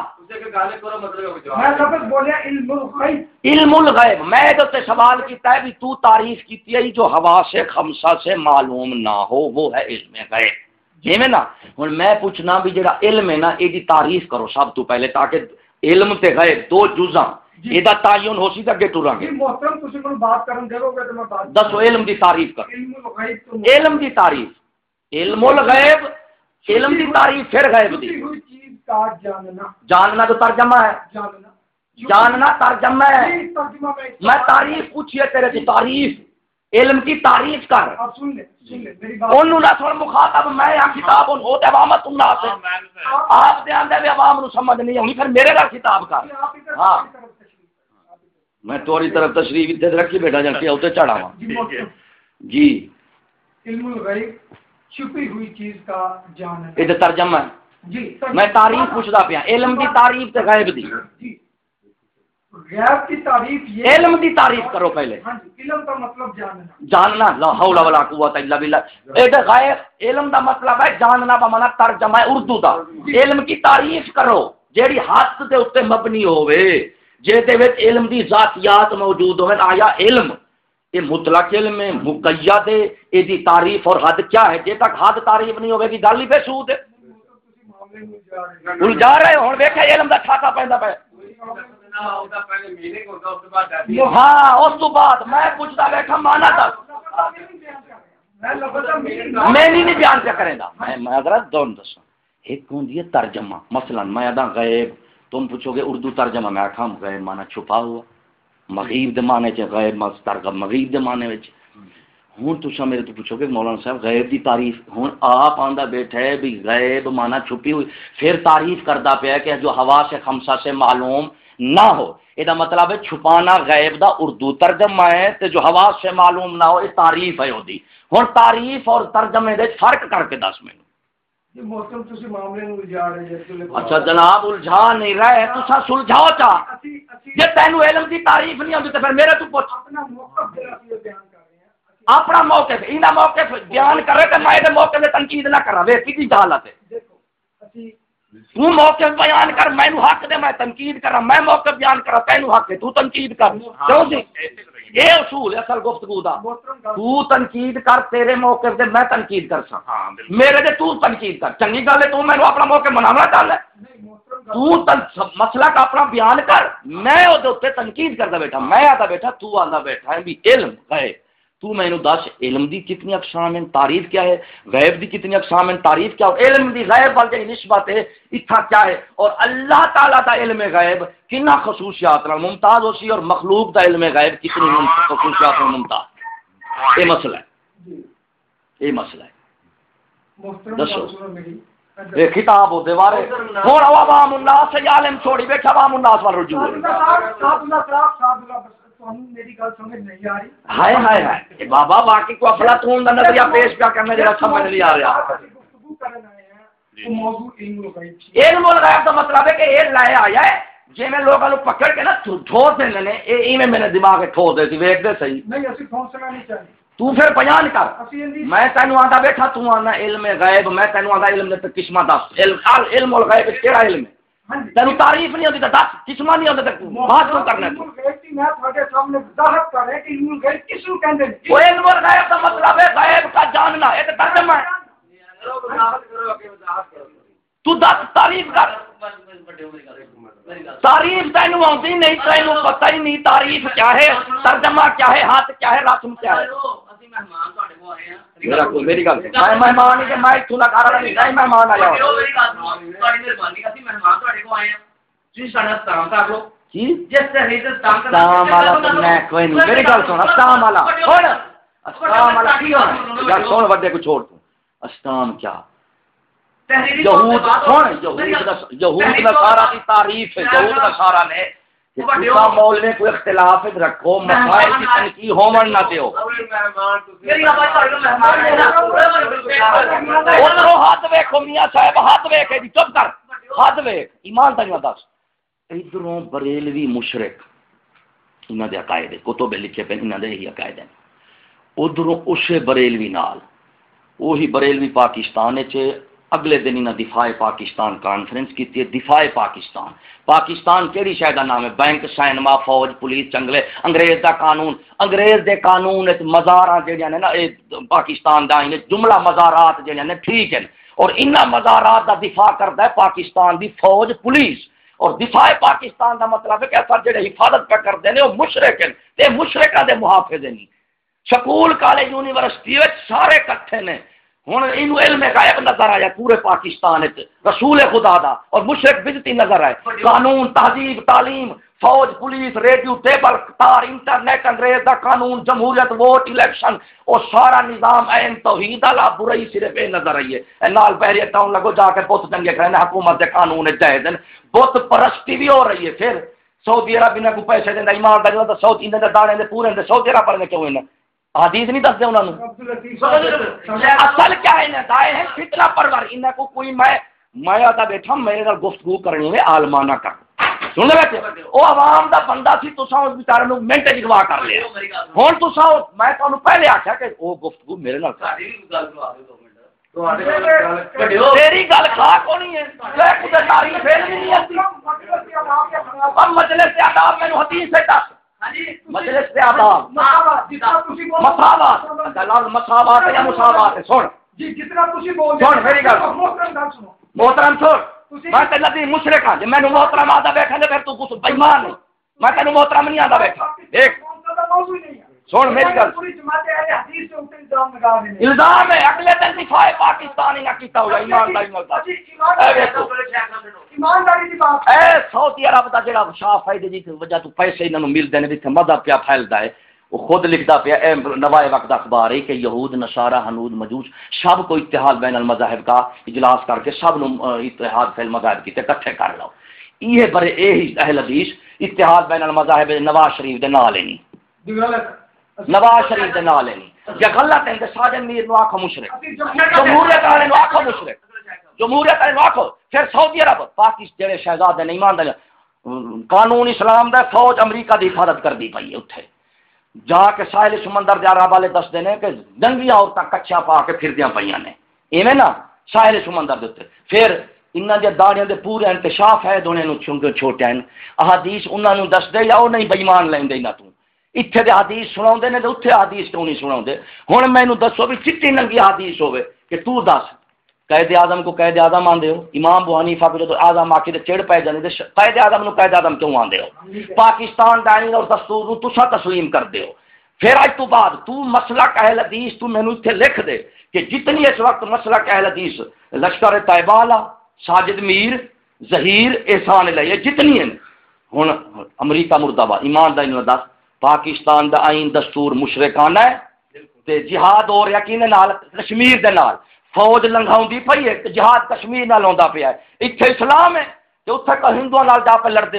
علم الغیب، میں تو سوال کیتا ہے بھی تو تعریف کیتی ہے جو حواس خمسہ سے معلوم نہ ہو وہ ہے علم غیب، جی میں نا۔ ہن میں پوچھنا بھی جڑا علم ہے نا یہ تعریف کرو سب تو پہلے، تاکہ علم تے غیب دو جزاں یہ تعین ہو سی تے اگے ٹراں گے۔ محترم تسی مینوں بات کرن دیو گے تے میں بات دسو علم دی تعریف کر۔ علم الغیب تو علم دی تعریف، علم الغیب، علم دی تعریف، پھر غیب دی۔ کوئی چیز کا جاننا، جاننا تو ترجمہ ہے، جاننا جاننا ترجمہ ہے۔ ترجمہ میں تعریف پوچھیے تیرے کی تعریف، علم کی تعریف کر۔ اب سن لے میری بات، انہوں نہ سن مخاطب میں یا کتاب ان ہوتے عوامت الناس ہے، آپ دے آندے بھی عوام نو سمجھ نہیں ہونی، پھر میرے گھر کتاب کر۔ ہاں میں توری طرف تشریف ادھر رکھی بیٹھا جا کے اوتے چڑھا ہوا۔ جی علم الغیب چھپی ہوئی چیز کا جاننا، یہ ترجمہ ہے۔ جی میں تعریف پوچھدا پیا، علم دی تعریف تے غیب دی۔ جی غیب کی تعریف یہ، علم دی تعریف کرو پہلے۔ ہاں جی علم کا مطلب جاننا، جاننا، لا حول ولا قوت الا باللہ۔ اے تے غیب علم دا مطلب ہے جاننا، بمانا ترجمہ ہے اردو دا۔ علم کی تعریف کرو جیڑی حد دے اوتے مبنی ہوے، جے دے وچ علم دی ذاتیات موجود ہوے۔ آیا علم یہ مطلق علم ہے، مقید ہے، اے دی تعریف اور حد کیا ہے؟ جے تک حد تعریف نہیں ہوے گی گل ہی بے سود ہے۔ الجھا رہے ہن ویکھے علم دا ٹھاکا پیندا پے۔ ہاں اس تو بعد میں پوچھتا بیٹھا مانا تھا، میں نہیں بیان کیا کریں گا۔ میں اگر دون دسا ایک ہوندی ہے ترجمہ، مثلا میں ادا غیب، تم پوچھو گے اردو ترجمہ، میں آکھاں غیب مانا چھپا ہوا، مغیب دے معنی چ غیب مسترغب مغیب دے معنی وچ۔ ہوں تسا میرے تو پوچھو گے مولانا صاحب غیب دی تعریف، ہوں آپ آندا بیٹھا ہے بھی غیب مانا چھپی ہوئی، پھر تعریف کردا پیا کہ جو حواس خمسہ سے معلوم نہ ہو، یہ مطلب ہے چھپانا غیب دا اردو ترجمہ ہے، تے جو حواس سے معلوم نہ ہو یہ تعریف ہے اودی۔ ہن تعریف اور ترجمے دے فرق کر کے دس مینوں۔ محترم تسی معاملے نو الجھا رہے جے۔ اچھا جناب الجھا نہیں رہے، تسا سلجھاؤ چا۔ جے تینوں علم دی تعریف نہیں آندی تے پھر میرے تو پوچھ۔ اپنا موقف بیان کر رہے ہیں، اپنا موقف، انہاں موقف بیان کرے تے میں دے موقف تے تنقید نہ کراں، وے کی جہالت ہے۔ دیکھو اسی تو موقف بیان کر، مینوں حق دے میں تنقید کراں، میں موقف بیان کراں تینوں حق ہے، تو تنقید کر۔ کیوں جی یہ اصول ہے اصل گفتگو دا۔ تو تنقید کر، تیرے موقف دے میں تنقید کر سا، میرے دے تو تنقید کر، چنگی گل ہے۔ تو مینوں اپنا موقف مناونا چاہتا ہے، تو مسئلہ کا اپنا بیان کر، میں او دے اوتے تنقید کردا بیٹھا، میں آتا بیٹھا، تو آندا بیٹھا ہے بھی علم ہے۔ تو میں نے دس علم دی کتنی اقسام ہیں، تعریف کیا ہے؟ غیب دی کتنی اقسام ہیں، تعریف کیا ہے؟ علم دی غیب وال جڑی نسبت ہے اتھا کیا ہے؟ اور اللہ تعالیٰ دا علم غیب کنا خصوصیات نال ممتاز ہو سی، اور مخلوق دا علم غیب کتنی خصوصیات نال ممتاز؟ یہ مسئلہ ہے، یہ مسئلہ ہے۔ دسو یہ کتاب ہو دیوارے ہوں عوام الناس سے عالم چھوڑی بیٹھا، عوام الناس وال رجوع میری گل سمجھ نہیں آ رہی۔ ہائے ہائے ہائے بابا، واقعی کو افلاطون دا نظریہ پیش کیا کرنا جڑا سمجھ نہیں آ رہا۔ گفتگو کرنے آئے ہیں، وہ موضوع علم الغیب علم الغیب کا مطلب ہے کہ یہ لایا آیا ہے جی میں لوگوں کو پکڑ کے نا ٹھوس دینے نے ایویں میرے دماغ میں ٹھوس دے سی ویکھ دے صحیح نہیں اسی فاصلہ نہیں چاہیے تو پھر بیان کر میں تینوں آندا بیٹھا تو آنا علم غیب میں تینوں آندا علم دے قسماں دس علم الغیب کیڑا علم ہے تینوں تعریف نہیں ہوندی تے دس قسماں نہیں ہوندی تے بات کیوں کرنا تو میں تھوڑے سامنے وضاحت کر رہا کہ علم الغیب کس کو کہندے ہیں وہ علم الغیب کا مطلب ہے غیب کا جاننا یہ تے ترجمہ ہے تو دس تعریف کر تعریف تینوں آتی نہیں تینوں پتہ ہی نہیں تعریف کیا ہے ترجمہ کیا ہے ہاتھ کیا ہے رسم کیا ہے میری گل میں مہمان ہی کہ میں اتوں نہ کر رہا نہیں مہمان آیا میری گل سن استام والا استام والا کی ہونا گل سن وڈے کو چھوڑ تو استام کیا یہود نصارہ کی تعریف ہے یہود نصارہ نے کتنا مول میں کوئی اختلاف رکھو مسائل کی تنقید ہومن نہ دیو ادھروں ہاتھ ویکھو میاں صاحب ہاتھ ویکھے جی چپ کر ہاتھ ویکھ ایمان تنگا دس ادھروں بریلوی مشرک انہاں دے عقائد کتب لکھے پے انہاں دے یہی عقائد ہیں ادھروں اسے بریلوی نال وہی بریلوی پاکستان وچ اگلے دن انہیں دفاع پاکستان کانفرنس کی تھی دفاع پاکستان پاکستان کیڑی شے دا نام ہے بینک سینما فوج پولیس جنگلے انگریز دا قانون انگریز دے قانون وچ مزاراں جڑیاں نے نا اے پاکستان دا جملہ مزارات جڑیاں نے ٹھیک ہیں اور انہاں مزارات دا دفاع کردا ہے پاکستان دی فوج پولیس اور دفاع پاکستان دا مطلب ہے کہ اثر جڑے حفاظت پہ کردے نے وہ مشرک ہیں تے مشرکاں دے محافظ نہیں سکول کالج یونیورسٹی وچ سارے اکٹھے نے ہوں یہ علم غیب نظر آیا پورے پاکستان رسول خدا دا اور مشرک بجتی نظر آئے قانون تہذیب تعلیم فوج پولیس ریڈیو ٹیبل تار انٹرنیٹ انگریز دا قانون جمہوریت ووٹ الیکشن اور سارا نظام این توحید والا برائی صرف یہ نظر آئی ہے نال بحریہ ٹاؤن لگو جا کے بت چنگے کرنے حکومت کے قانون جائز بت پرستی بھی ہو رہی ہے پھر سعودی عرب انہیں کو پیسے دینا ایمان دا جو سعودی دے داڑے دے پورے دے سعودی عرب پر کیوں انہیں حدیث نہیں دستے انہوں نے اصل کیا ہے دائے ہیں فتنہ پرور انہیں کو کوئی میں آتا بیٹھا میرے گھر گفتگو کرنی ہے عالمانہ کر سن لے بیٹھے وہ عوام دا بندہ سی تو اس بیچارے نو منٹ اگوا کر لیا ہوں تو میں تمہیں پہلے آخیا کہ وہ گفتگو میرے نال تیری گل کھا کونی ہے تعریف نہیں مجلس آداب میرے حدیث سے دس مجلس سے آداب مساوات مساوات یا مساوات سن جی جتنا تسی بول سن میری گل محترم چھوڑ میں تے لدی مشرک ہاں جے مینوں محترم آدا بیٹھا تے پھر تو کچھ بے ایمان نہیں میں تینوں محترم نہیں آدا بیٹھا ایک سن میری گل الزام ہے اگلے دن دفاع پاکستان نہ کیتا ہوگا ایمانداری ایمانداری دی بات اے سعودی عرب دا جڑا شاہ فائدے دی وجہ تو پیسے انہاں نوں ملدے نے جتھے مذہب پیا پھیلدا ہے وہ خود لکھدا پیا اے نوائے وقت اخبار ہے کہ یہود نصارہ ہنود مجوس سب کو اتحاد بین المذاہب کا اجلاس کر کے سب نوں اتحاد فی المذاہب کیتے اکٹھے کر لو یہ بڑے اہل حدیث اتحاد بین المذاہب نواز شریف دے نال نہیں نواز شریف دے نال نہیں یا غلط ہے کہ ساجد میر نو آکھو مشرک جمہوریت والے نو آکھو مشرک جمہوریت والے نو آکھو پھر سعودی عرب پاکستان جڑے شہزادے نے ایمان دے قانون اسلام دا فوج امریکہ دی حفاظت کردی پئی ہے اوتھے جا کے ساحل سمندر دے عرب والے دسدے نے کہ جنگیاں عورتاں کچھا پا کے پھردیاں پیاں نے ایویں نا ساحل سمندر دے اوتے پھر انہاں دے داڑیاں دے پورے انکشاف ہے دونے نو چھوٹے ہیں احادیث انہاں نو دسدے یا او نہیں بے ایمان لیندے نہ تو اتھے دے حدیث سناوندے نے تے اوتھے حدیث کیوں نہیں سناوندے ہن مینوں دسو بھی چٹی ننگی حدیث ہوے کہ تو دس قائد اعظم کو قائد اعظم آندے ہو امام ابو حنیفہ کو جو اعظم آکے تے چڑ پے جاندے تے قائد اعظم نو قائد اعظم کیوں آندے ہو پاکستان دا آئین اور دستور نو تساں تسلیم کردے ہو پھر اج تو بعد تو مسلک اہل حدیث تو مینوں ایتھے لکھ دے کہ جتنی اس وقت مسلک اہل حدیث لشکر طیبہ والا ساجد میر ظہیر احسان علیہ جتنی ہیں ہن امریکہ مرد آباد ایمان دا انہاں دس پاکستان دا آئین دستور مشرکانہ ہے تے جہاد اور یقین نال کشمیر دے نال فوج لنگھاؤندی پئی ہے تے جہاد کشمیر نال ہوندا پیا ہے ایتھے اسلام ہے تے اوتھے کہ ہندوؤں نال جا پہ لڑدے ہو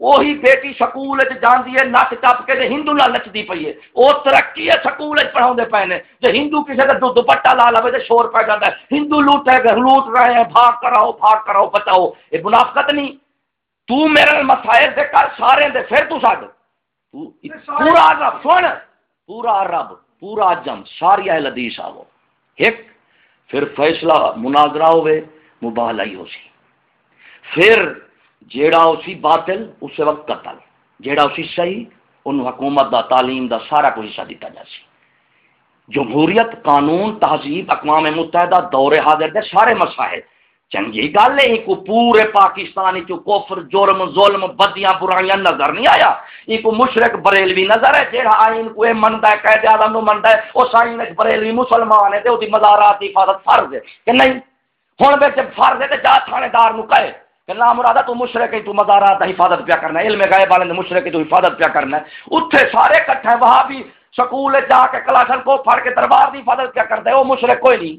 وہی بیٹی سکول جاندی ہے نچ ٹپ کے ہندو نال نچدی پئی ہے، وہ ترقی ہے سکول پڑھاؤندے پے نے، جے ہندو کسی کا دوپٹہ لا لوے تے شور پہ جاتا ہے، ہندو لوٹ رہے ہیں، بھاگ کراؤ بچاؤ، یہ منافقت نہیں؟ تو میرے مسائل دے کر سارے دے، پھر تو چھڈ پورا رب سن، پورا رب پورا جم ساری اہل حدیث آو ایک، پھر فیصلہ مناظرہ ہوئے مباہلائی ہو سی، پھر جیڑا اسی باطل اس وقت قتل، جیڑا اسی صحیح ان حکومت دا تعلیم دا سارا کوئی حصہ دیتا جا سی، جمہوریت قانون تہذیب اقوام متحدہ دور حاضر دے سارے مسائل چنگی گل ہے، کو پورے پاکستان چ کفر جرم ظلم بدیاں برائیاں نظر نہیں آیا، یہ کو مشرک بریلوی نظر ہے جہاں آئین کو منتا ہے قائد اعظم نو منتا ہے، اس آئین وچ بریلوی مسلمان ہے تے اودی مزارات کی حفاظت فرض ہے کہ نہیں؟ ہن وچ فرض ہے تے جا تھانے دار نو کہے کہ لا مرادہ تو مشرک ہے، تو مزارات کی حفاظت پیا کرنا ہے، علم غیب والے نے مشرک تو حفاظت پیا کرنا ہے، اوتھے سارے اکٹھے ہیں، وہاں بھی سکول جا کے کلاشن کو پھڑ کے دربار کی حفاظت پیا کرتا ہے، وہ مشرک کوئی نہیں،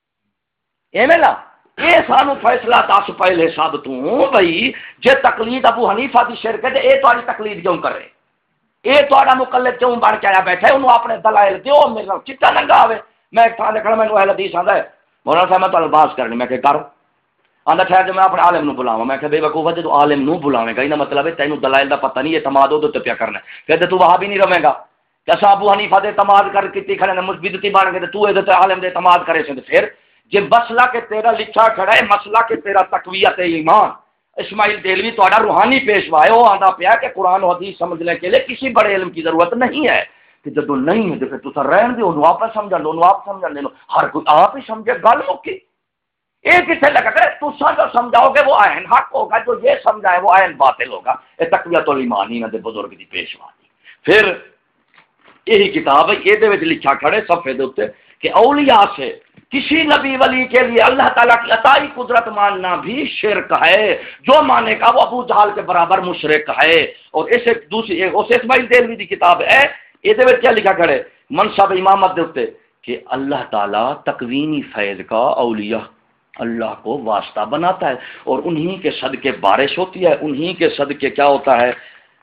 ایویں نا؟ یہ سانو فیصلہ دس پہلے سب تو بھائی جے تقلید ابو حنیفہ دی شرک ہے یہ تاری تقلید کیوں کرے، یہ تا مقلد کیوں بن کے آیا بیٹھے، انہوں اپنے دلائل دیو، میرا چٹا ننگا آئے، میں ایک تھان دیکھنا مینوں اہل حدیث آندا ہے مولانا صاحب میں تمہیں باز کرنی، میں کہ کر آندا ٹھہر جو میں اپنے عالم نو بلاواں، میں کہ بے وقوفا جے تو عالم نو بلاویں گا، یہ مطلب ہے تینوں دلائل دا پتہ نہیں، اعتماد او تے پیا کرنا ہے، کہتے تو وہاں بھی نہیں رہے گا کہ اساں ابو حنیفہ دے اعتماد کر کیتی کھڑے نے مسبدتی بن گئے تے تو اے تے عالم دے اعتماد کرے سے، پھر جے مسئلہ کہ تیرا لکھا کھڑا ہے، مسئلہ کہ تیرا تقویت ایمان، اسماعیل دہلوی تہاڈا روحانی پیشوا ہے، وہ آندا پیا کہ قرآن و حدیث سمجھنے کے لیے کسی بڑے علم کی ضرورت نہیں ہے، کہ جدو نہیں ہے تو پھر تسا رہن دو، انہوں آپ سمجھن دو، انہوں آپ سمجھن دو، ہر کوئی آپ ہی سمجھے، گل مکی، یہ کسے لگا کرے تسا جو سمجھاؤ گے وہ عین حق ہوگا، جو یہ سمجھائے وہ عین باطل ہوگا، یہ تقویت الایمان ہی نہ دے بزرگ دی پیشوا دی۔ پھر یہی کتاب ہے، یہ لکھا کھڑے صفحے دے اوپر کہ اولیاء سے کسی نبی ولی کے لیے اللہ تعالیٰ کی عطائی قدرت ماننا بھی شرک ہے، جو مانے کا وہ ابو جہل کے برابر مشرک ہے۔ اور اس ایک دوسری اس اسماعیل دہلوی کی کتاب ہے، یہ کیا لکھا کھڑے منصب امامت دے اوپر کہ اللہ تعالیٰ تکوینی فیض کا اولیاء اللہ کو واسطہ بناتا ہے اور انہی کے صدقے بارش ہوتی ہے، انہی کے صدقے کیا ہوتا ہے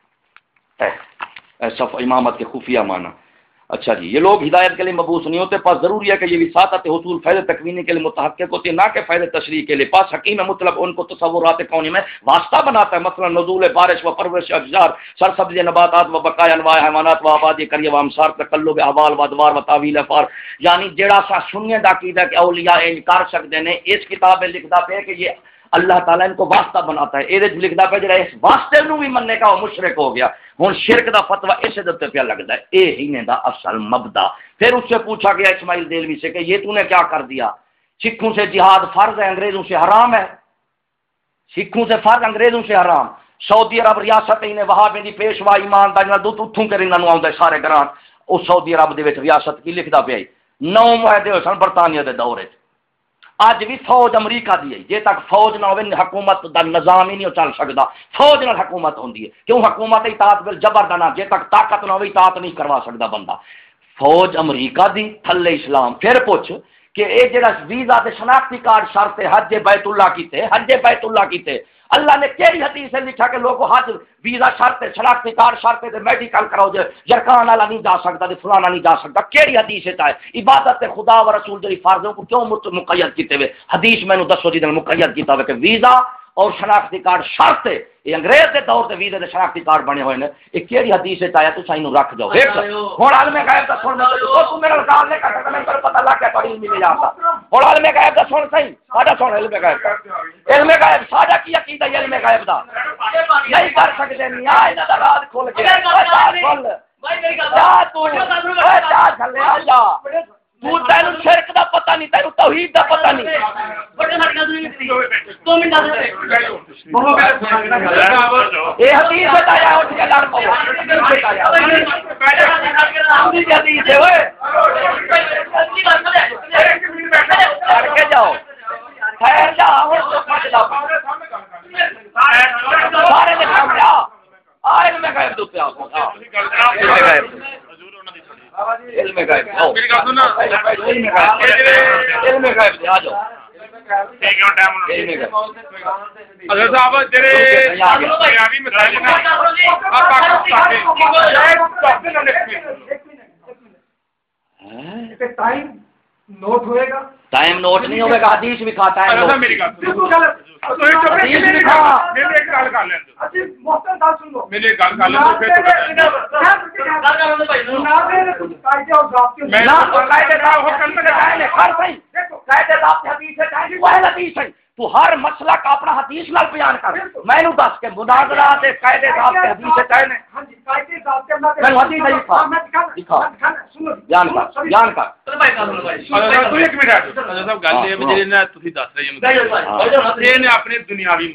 صف امامت کے خفیہ معنی۔ اچھا جی، یہ لوگ ہدایت کے لیے مبعوث نہیں ہوتے، پاس ضروری ہے کہ یہ وساطت حصول فیض تکوینی کے لیے متحقق ہوتی ہے، نہ کہ فیض تشریح کے لیے۔ پاس حکیم مطلق ان کو تصورات کونی میں واسطہ بناتا ہے، مثلا نزول بارش و پرورش اشجار، سرسبزی نباتات و بقایا انواع حیوانات و آبادی کریہ و امسار، تقلب احوال و ادوار و تعویل افعال، یعنی جڑا سا سنیے دا عقیدہ کہ اولیاء ان کر سکتے ہیں، اس کتاب میں لکھتا پہ کہ یہ اللہ تعالیٰ ان کو واسطہ بناتا ہے، یہ لکھتا پہ جڑا اس واسطے نو بھی مننے کا وہ مشرک ہو گیا۔ ہوں شرک دا فتویٰ اسے دے پہ لگتا ہے، اے ہی نے دا اصل مبدا۔ پھر اس سے پوچھا گیا اسماعیل دہلوی سے کہ یہ تو نے کیا کر دیا، سکھوں سے جہاد فرض ہے، انگریزوں سے حرام ہے، سکھوں سے فرض انگریزوں سے حرام۔ سعودی عرب ریاست ہی نے وہاں پہ پیشوا ایمانداری دو اتھوں کے انہوں آؤں سارے گران، اس سعودی عرب دے ریاست کی لکھتا پیا 9 معاہدے ہوئے سن برطانیہ دے دور چ۔ اج بھی فوج امریکہ دی ہے، جے تک فوج نہ ہوے حکومت دا نظام ہی نہیں چل سکتا، فوج نال حکومت ہوندی ہے، کیوں حکومت اطاعت بل جبر دا نہ، جے تک طاقت نہ ہوے اطاعت نہیں کروا سکتا بندہ۔ فوج امریکہ دی تھلے اسلام۔ پھر پوچھ کہ اے جڑا ویزا تے شناختی کارڈ شرط حج بیت اللہ کیتے، حج بیت اللہ کیتے، اللہ نے کیڑی حدیث سے لکھا کہ لوگوں حج ویزا شرط ہے، شناختی کارڈ شرط ہے، میڈیکل کراؤ جے جرکان والا نہیں جا سکتا تے فلانا نہیں جا سکتا، کیڑی حدیث ہے؟ عبادت خدا و رسول جڑی فرض کو کیوں مقید کیتے ہوئے؟ حدیث مینوں دسو جی مقید کیتا ہوئے کہ ویزا اور شناختی کارڈ شرط ہے، یہ انگریز کے دور تے ویزے تے شناختی کارڈ بنے ہوئے نے، یہ کیڑی حدیث ہے آیا تساں اینوں رکھ جاؤ۔ ہن عالم غیب دا سن تو میرا گال نہیں کر سکتا، میں پتہ لگ گیا تھوڑی علم لے جاتا۔ ہن عالم غیب دا سن صحیح، ساڈا سن علم غیب دا، علم غیب ساڈا کی عقیدہ علم غیب دا نہیں کر سکتے، نہیں آ انہاں دا راز کھل گیا۔ تینوں شرک دا پتہ نہیں، تینوں توحید دا پتہ نہیں۔ یہ حدیث بتایا اٹھ کے لڑ پو، حدیث ہے اوئے کر کے جاؤ، خیر جا سارے نے کام لیا علم غیب دو پہ آؤ، علم غیب علم غیب علم غیب آ جاؤ۔ کیوں ٹائم حضرت صاحب جڑے دنیاوی مسائل نے ٹائم نوٹ ہوئے گا ٹائم نوٹ نہیں ہوئے گا حدیث بھی کھاتا ہے میری گل تو ہر مسئلہ کا اپنا حدیث نال بیان کر میں نو دس کے مناظرہ تے قاعدے ضابط حدیث سے کہنے ہاں جی قاعدے ضابط اللہ میں حدیث نہیں دکھا بیان کر تو ایک منٹ صاحب گل یہ جڑے نا تسی دس رہے ہو یہ نے اپنے دنیاوی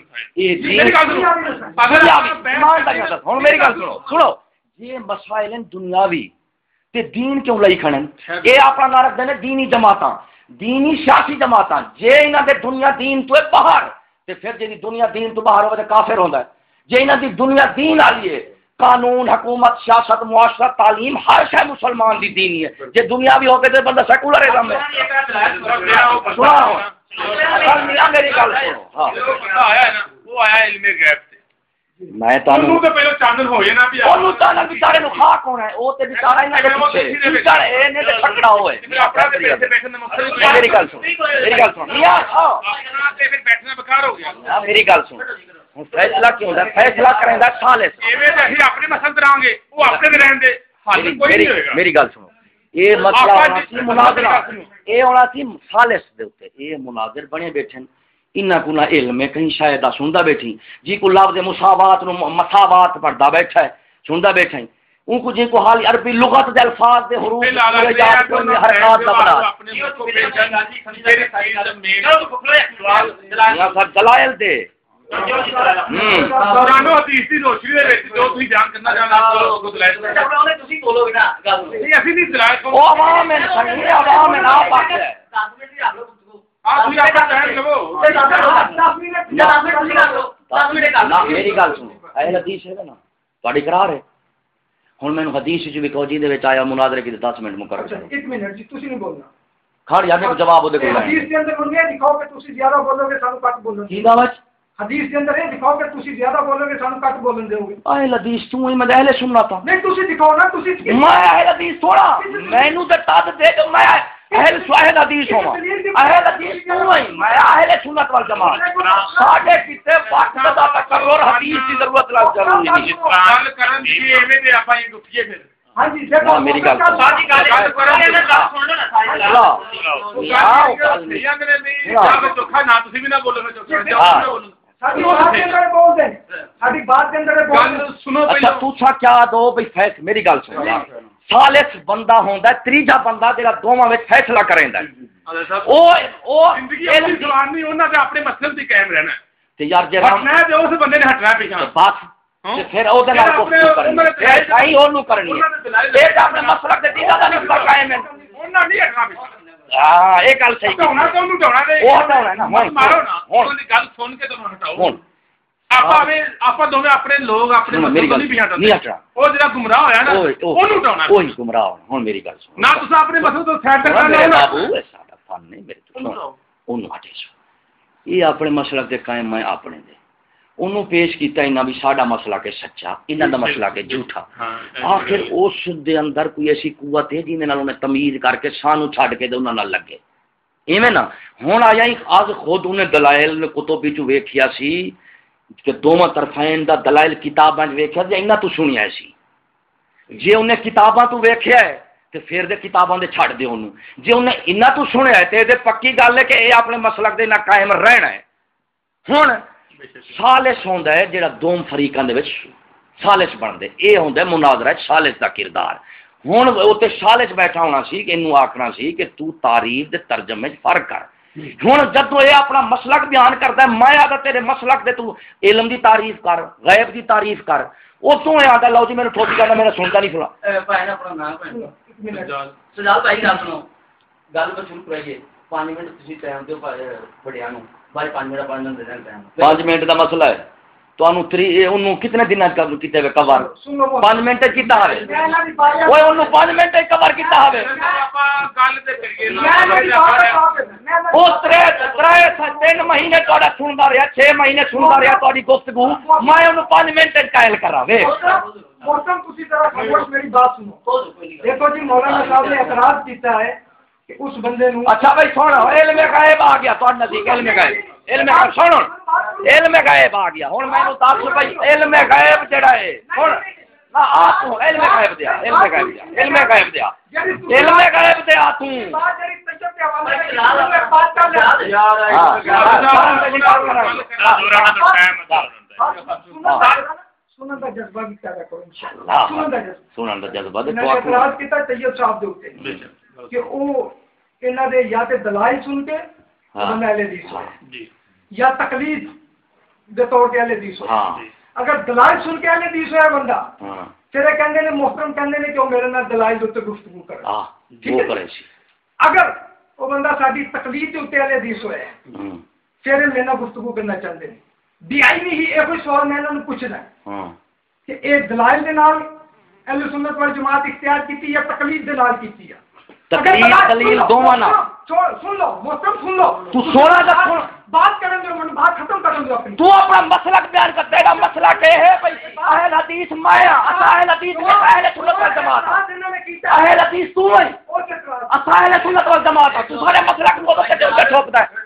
مسائل ہن میری گل سنو یہ مسائل دنیاوی تے دین کیوں لئی کھڑن اے اپنا نہ رکھ دے دینی جماعتاں دینی سیاسی جماعتاں جے انہاں دے دنیا دین تو باہر تے پھر جے دنیا دین تو باہر ہوے تے کافر ہوندا ہے جے انہاں دی دنیا دین والی ہے قانون حکومت سیاست معاشرت تعلیم ہر شے مسلمان دی دینی ہے جے دنیا بھی ہوے تے بندہ سیکولرزم ہے سنا میری گل سنو ہاں آیا نا وہ آیا علم غیب میں تانوں تے پہلے چاندن ہوئے نا بھی اونوں چاندن بیچارے نو خاک ہونا ہے او تے بیچارہ انہاں دے پیچھے بیچارے اے نے تے چھکڑا ہوئے اپنا تے پیچھے بیٹھنے مقصد میری گل سن میاں ہاں تے پھر بیٹھنا بیکار ہو گیا میری گل سن ہن فیصلہ کی ہوندا فیصلہ کریندا خالص ایویں تے اسی اپنے مسئلے تے رہاں گے وہ اپنے تے رہن دے حل کوئی نہیں ہوئے گا میری گل سنو یہ مسئلہ ہونا سی مناظرہ یہ ہونا سی خالص دے اوتے یہ مناظر بنے بیٹھے انہاں کو نہ علم ہے کہیں شاید سندا بیٹھی جی کو لفظ مساوات نو مساوات پڑھدا بیٹھا ہے سندا بیٹھا ہے ان کو جی کو حال عربی لغت دے الفاظ دے حروف دے حرکات دا بڑا سب دلائل دے قرآن و حدیث دی روشنی دے وچ جو تسی بیان کرنا چاہنا کو دلائل تسی بولوگے نا گل نہیں اسی نہیں دلائل کو او عوام ہے سنی عوام ہے نا پاک ہے میری گل سنو اہل حدیث ہے نا تہاڈی قرار ہے ہن مینوں حدیث وچ بھی کہو جی دے وچ آیا مناظرے کی 10 منٹ مقرر کرو ایک منٹ جی تسی نہیں بولنا کھڑ جا کے جواب دے کوئی حدیث کے اندر منیا دکھاؤ کہ تسی زیادہ بولو گے سانو کٹ بولن کی دعوت حدیث کے اندر یہ دکھاؤ کہ تسی زیادہ بولو گے سانو کٹ بولن دیو گے اہل حدیث تو ہی میں اہل سننا تھا نہیں تسی دکھاؤ نا تسی میں اہل حدیث تھوڑا مینوں تے تاد دے جو میں اہل سواہد حدیث ہوں اہل حدیث کیوں نہیں میں اہل سنت والجماعت ساڈے کتے وقت دا تقرر حدیث کی ضرورت لگ ضروری ہے گل کرن دی ایویں دے اپا یہ اٹھیے پھر ہاں جی نہ میری گل ساری گل کرن دے گل سن لو نا چوکھا نہ تسی بھی نہ بولو میں چوکھا ساری بات کے اندر بول دیں ساری بات کے اندر بول گل سنو اچھا پہلے تسا کیا دو بھئی فیصلہ میری گل سن ثالث بندہ ہوندا ہے تیجا بندہ جڑا دوواں وچ فیصلہ کریندا ہے او زندگی اپنی زبان نہیں انہاں تے اپنے مسلک دی قائم رہنا تے یار جے ہٹنا ہے تے اس بندے نے ہٹنا ہے پیچھے بس تے پھر او دے نال کوئی کرنی ہے صحیح اونوں کرنی ہے اے تے اپنے مسلک دے دینا دا نہیں قائم ہے انہاں نہیں ہٹنا پیچھے ہاں اے گل صحیح ہٹاونا تو انہوں ہٹاونا دے وہ ہٹاونا نا مارو نا انہاں دی گل سن کے تانوں ہٹاؤ آپ دوویں اپنے لوگ اپنے میری مسلک گل نہیں نہیں ہٹاتے ہٹنا وہ جڑا گمراہ ہویا نا اونوں ہٹاونا وہی گمراہ ہن میری گل سن نہ تسا اپنے مسلک تو سائڈ تے میرے کرنا بابو اے ساڈا فن نہیں میرے تو اونوں ہٹے سو یہ اپنے مسلک دے قائم میں اپنے دے انہوں پیش کیتا انہاں بھی ساڈا مسئلہ کے سچا انہاں دا مسئلہ کے جھوٹا آخر اس دے اندر کوئی ایسی قوت ہے جن نال انہیں تمیز کر کے سانو چھڈ کے تے انہاں نال لگے ایویں نا ہن آیا آج خود انہیں دلائل کتب وچ ویکھیا سی کہ دونوں طرفین دا دلائل کتاباں وچ ویکھیا تے انہاں تو سنیا سی جے انہیں کتاباں تو ویکھیا ہے تے پھر دے کتاباں دے چھڈ دے انہوں جے انہیں انہاں تو سنیا ہے تے دے پکی گل ہے کہ اے اپنے مسلک دے نہ قائم رہنا ہے ہن ثالث ہوندا ہے جڑا دوم فریقاں دے وچ ثالث بندے اے ہوندا ہے مناظرہ ثالث دا کردار ہن او تے ثالث بیٹھا ہونا سی کہ اینوں آکھنا سی کہ تو تعریف دے ترجمے وچ فرق کر ہن جدوں اے اپنا مسلک بیان کردا ہے میں آدا تیرے مسلک دے تو علم دی تعریف کر غیب دی تعریف کر او تو اے آدا لو جی میرے ٹھوکی کرنا میرا سنتا نہیں فلا بھائی اپنا نام سجاد بھائی گل سنو گل کو شروع کرائیے 5 منٹ تسی ٹائم دیو بڑیاں نو بھائی 5 منٹ دے دیں ٹائم 5 منٹ دا مسئلہ ہے تو انہوں کتنے دن کیتے ہوئے کور 5 منٹ کیتا ہوئے اوے انہوں 5 منٹ کور کیتا ہوئے او 3 مہینے تہاڈا سندا رہیا 6 مہینے سندا رہیا تہاڈی گفتگو میں انہوں 5 منٹ قائل کراوے محترم کسی طرح خاموش میری بات سنو دیکھو جی مولانا صاحب نے اعتراض کیتا ہے کہ اس بندے نو اچھا بھائی سنو علم غیب آ گیا تہاڈے نزدیک علم غیب سنو علم غیب آ گیا ہن میں دس بھائی علم غیب جڑا ہے ہن نہ آ تو علم غیب دیا علم غیب دیا علم غیب دیا علم غیب دیا تو سنن دا جذبہ بھی پیدا کرو انشاءاللہ سنن دا جذبہ میں اعتراض کیتا طیب صاحب دے اوپر کہ او انہاں دے یا تے دلائل سن کے بندہ اہل حدیث ہوئے یا تقلید دے طور تے اہل حدیث ہوئے اگر دلائل سن کے اہل حدیث ہویا بندہ پھر کہندے نے محترم کہندے نے کہ وہ میرے نال دلائل دے اوپر گفتگو کرے وہ کرے سی اگر وہ بندہ ساڈی تقلید دے اوپر اہل حدیث ہویا پھر میرے نال گفتگو کرنا چاہندے نے دی آئی نہیں یہ کوئی سوال میں انہوں نے پوچھنا ہے کہ ایک دلائل دے نال اہل سنت والجماعت اختیار کیتی یا تقلید دے نال کیتی ہے تقلید دلیل دوواں نال سن لو محترم سن لو تو سونا دا بات کرن دو من بات ختم کرن دو اپنی تو اپنا مسلک بیان کر تیرا مسئلہ کہ ہے بھئی اہل حدیث مایا اہل حدیث میں اہل سنت والجماعت اہل حدیث تو ہے اہل سنت والجماعت تو سارے مسلک کو تو ٹھوکتا ہے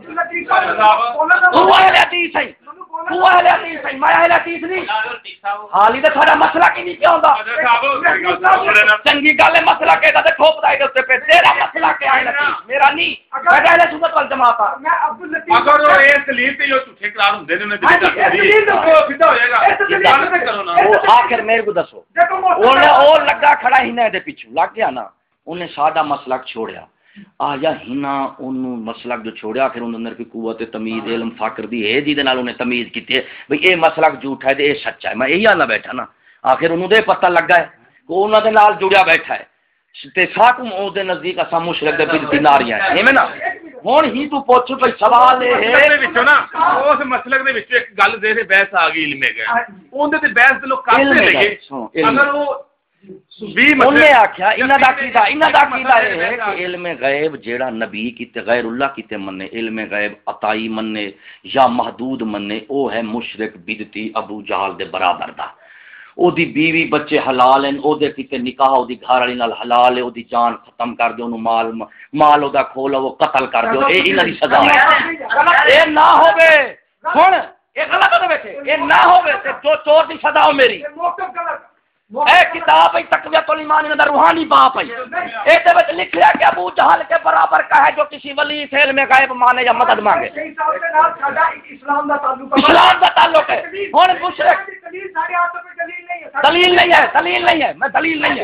تو اہل حدیث ہے تو اہل حدیث ہے میں اہل حدیث نہیں حالی تے سارا مسئلہ کی نہیں کیا ہوندا چنگی گل ہے مسئلہ کہ تے ٹھوکدا ہے تے پہ تیرا مسئلہ کیا ہے میرا نہیں میں اہل سنت والجماعت میں عبد اللطیف اگر وہ اس دلیل تے جو جھوٹے قرار ہوندے نے دلیل وہ سیدھا ہو جائے گا گل تے کرو نا وہ آخر میرے کو دسو وہ لگا کھڑا ہی نہ دے پیچھے لگ گیا نا انہیں ساڈا مسلک چھوڑیا آیا ہینا انہوں مسلک جو چھوڑیا پھر انہوں نے قوت تمیز علم فقر دی ہے جی دے نال انہیں تمیز کیتی ہے بھئی اے مسلک جھوٹا ہے تے اے سچا ہے میں یہی آنا بیٹھا نا آخر انہوں دے پتہ لگا ہے کہ انہوں دے نال جڑیا بیٹھا ہے تے ساکم او دے نزدیک اساں مشرک دے بدعتی ناریاں ہیں ایویں نا ہن ہی تو پوچھ بھئی سوال اے ہے دے وچوں نا اس مسلک دے وچ ایک گل دے بحث آ گئی علم ہے اون دے بحث دے لوگ کافی لگے اگر وہ انہیں آکھیا انہاں دا عقیدہ ہے کہ علم غیب جیڑا نبی کیتے غیر اللہ کیتے مننے علم غیب عطائی مننے یا محدود مننے او ہے مشرک بدعتی ابو جہل دے برابر دا او دی بیوی بچے حلال ہیں او دے کیتے نکاح او دی گھر والی نال حلال ہے او دی جان ختم کر دیو اونوں مال او دا کھولا وہ قتل کر دیو اے انہاں دی سزا ہے اے نہ ہوے ہن اے غلط ہوے اے نہ ہوے تے جو چور دی سزا ہو میری اے کتاب ہے تقویۃ الایمان دا روحانی باپ ہے اے تے وچ لکھیا کہ ابو جہل کے برابر کا ہے جو کسی ولی سے علم غیب مانے یا مدد مانگے اسلام دا تعلق ہے ہن مشرک دلیل نہیں ہے میں دلیل نہیں ہے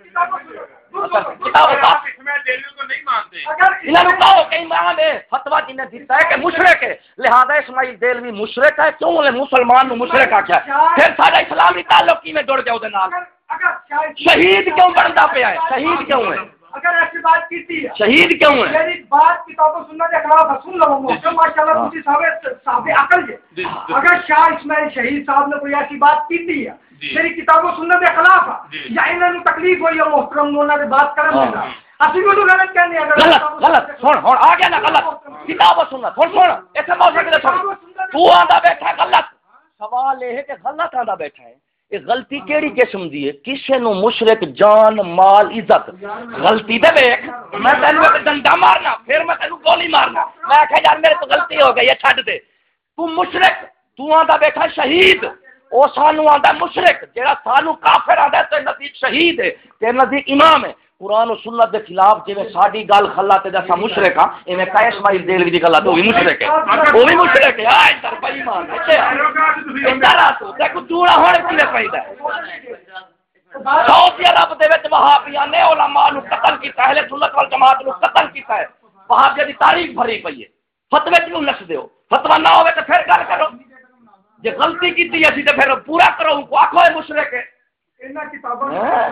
کتاب انہوں نے کہو کہ امام فتویٰ جن نے دیتا ہے کہ مشرک ہے لہذا اسماعیل دیلوی مشرک ہے کیوں نے مسلمان نو مشرک آکھیا پھر سارا اسلامی تعلق کی میں جڑ گیا دے نال شہید کیوں بنتا پیا ہے شہید کیوں ہے اگر ایسی بات کیتی ہے شہید کیوں ہے میری بات کتاب و سنت کے خلاف ہے سن لو ماشاءاللہ تسی صاحب عقل جے اگر شاہ اسماعیل شہید صاحب نے کوئی ایسی بات کیتی ہے میری کتاب و سنت کے خلاف ہے یا انہاں نو تکلیف ہوئی ہے محترم انہاں نے بات کرن دے اسی کو غلط کہنے اگر غلط سن ہن آ گیا نا غلط کتاب و سنت سن ایسے موضوع کے سن تو آندا بیٹھا غلط سوال یہ ہے کہ غلط آندا بیٹھا ہے یہ غلطی کیڑی قسم دی ہے کسے نو مشرک جان مال عزت غلطی دے ویکھ میں تینوں ایک ڈنڈا مارنا پھر میں تینوں گولی مارنا میں کہ یار میرے تو غلطی ہو گئی ہے چھڈ دے تو مشرک تو آندا بیٹھا شہید او سانو آندا مشرک جیڑا سانو کافر آندا تے نزدیک شہید ہے تے نزدیک امام ہے قرآن و سنت کے خلاف جی ساری گل خلا تے جیسا مشرک ہاں ایویں کا اسماعیل دیلوی دی گل تو وہ بھی مشرک ہے وہ بھی مشرک ہے آ ادھر بھائی مان ادھر آ تو دیکھ جوڑا ہونے کیویں پیندا ہے سعودی عرب دے وچ وہابیاں نے علماء نو قتل کیتا ہے اہل سنت والجماعت نو قتل کیتا ہے وہابیاں دی تاریخ بھری پئی ہے فتوی کیوں نس دیو فتوی نہ ہوے تے پھر گل کرو جے غلطی کیتی ہے تے پھر پورا کرو کو آکھو ہے مشرک ہے کتاباں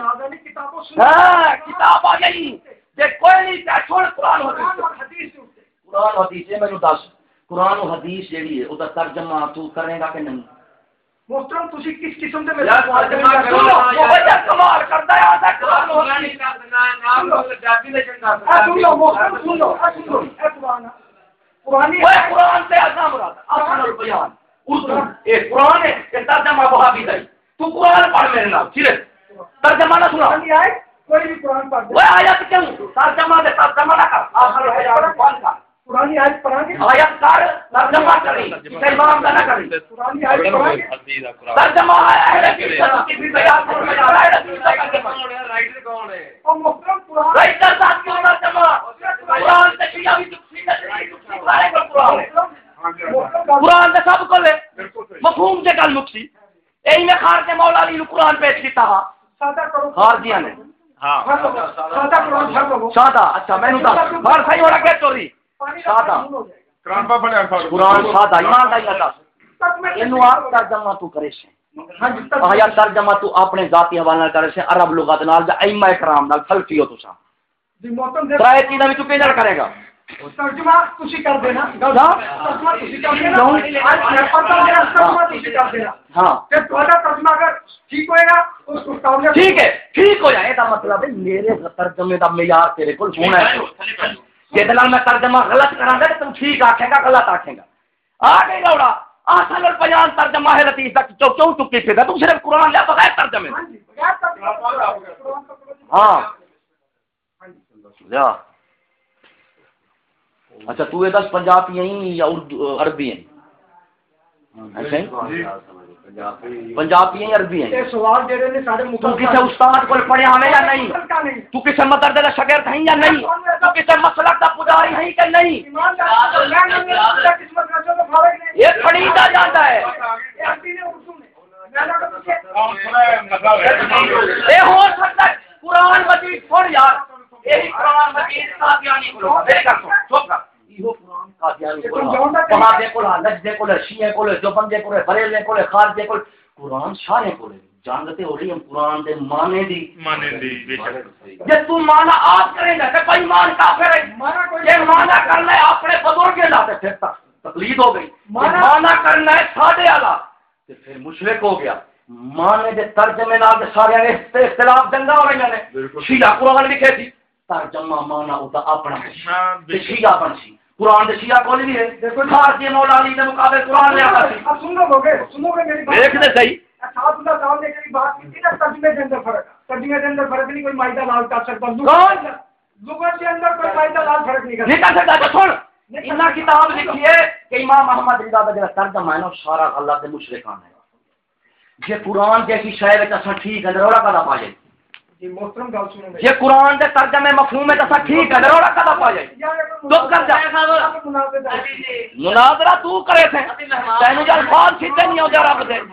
نہیں جے کوئی نہیں تے چھوڑ قرآن حدیث قرآن حدیث میں نو دس قرآن و حدیث جیڑی ہے او دا ترجمہ تو کرے گا کہ نہیں محترم تسی کس قسم سے کمال کرتا ہے قرآن سے قرآن ہے ترجمہ وہابی دے تو قرآن پڑھ میرے نام صرف ترجمہ نہ سنا کوئی بھی قرآن پڑھ وہ آیت کیوں ترجمہ دے ترجمہ نہ کر آپ پرانی آیت پڑھیں گے آیت کر ترجمہ کریں امام کا نہ کریں پرانی آیت پڑھیں گے ترجمہ ہے بھی بیان رائٹر کون ہے اور محترم قرآن رائٹر صاحب کی ترجمہ قرآن سے کیا بھی قرآن سے سب کو لے مفہوم سے گل مکسی یہی میں خارج مولا علی قرآن پیش کیتا ہا سادہ کرو خارجیاں نے ہاں سادہ قرآن چھڑ دو سادہ اچھا میں نے ہر صحیح ہو رہا کہ چوری سادہ قرآن پا بڑے الفاظ قرآن سادہ ایمان دا ہی لگا اینو آپ ترجمہ تو کرے سے آیا ترجمہ تو اپنے ذاتی حوالے نال کرے سے عرب لغت نال یا ائمہ کرام نال سلفی ہو تساں جی محترم دے ترائے چیزاں وچ کیڑا کرے گا ترجمہ تسی کر دینا ترجمہ تسی کر دینا ترجمہ تسی کر دینا ہاں کہ تہاڈا ترجمہ اگر ٹھیک ہوئے گا اس کو کامیاب ٹھیک ہے ٹھیک ہو جائے دا مطلب ہے میرے ترجمے دا معیار تیرے کول ہونا ہے کہ دلال میں ترجمہ غلط کراں گا تم ٹھیک آکھے گا غلط آکھے گا آ گئی لوڑا اصل البیان ترجمہ ہے لطیف دا کیوں چکی پھر تم صرف قرآن لے بغیر ترجمے ہاں لیا اچھا تو یہ 10 پنجابی ہیں یا اردو عربی ہیں پنجابی ہیں عربی ہیں یہ سوال جڑے نے سارے تو کسی استاد کو پڑھیا ہے یا نہیں تو کسی مدرسے کا شاگرد ہے یا نہیں تو کسی مسلک کا پجاری ہے کہ نہیں یہ خریدا جاتا ہے یہ ہو سکتا ہے قرآن مجید چھوڑ یار یہی قرآن مجید قادیانی کو چپ کر یہ قرآن قادیانی کو وہاں دیکھو نجدے کو شیعہ کو جو بندے کو بریلوی کو خارجے کو قرآن سارے کو جانتے ہو رہی ہم قرآن دے معنی دی بے شک جے تو معنی آپ کرے گا کہ بھائی مان کافر ہے یہ معنی کرنا ہے اپنے بزرگ کے لاتے پھر تقلید ہو گئی معنی کرنا ہے سادے والا تے پھر مشرک ہو گیا معنی دے ترجمے نال دے سارے اختلاف دنگا ہو رہی نے شیعہ قرآن لکھے تھی ترجمہ معنی ہوتا اپنا تے شیعہ بن سی قرآن دے شیعہ کول بھی ہے دیکھو خارجی مولا علی دے مقابل قرآن لے آتا سی اب سنو گے میری بات دیکھ دے صحیح صاحب اللہ صاحب نے کئی بات کی نا ترجمے کے اندر فرق ترجمے کے اندر فرق نہیں کوئی مائدہ لال کر سکتا لغت کے اندر کوئی مائدہ لال فرق نہیں کر سکتا تو سن انہاں کتاب لکھی ہے کہ امام احمد رضا دا جڑا ترجمہ ہے نا سارا غلط تے مشرکان ہے جے قرآن جیسی شے وچ اساں ٹھیک ہے روڑا کدا پا جائے جی محترم گل سنو جے قرآن دے ترجمے مفہوم ہے تے اساں ٹھیک ہے روڑا کدا پا جائے تو کر جا مناظرہ تو کرے تھے تینوں جو الفاظ سیدھے نہیں ہوتے رب دے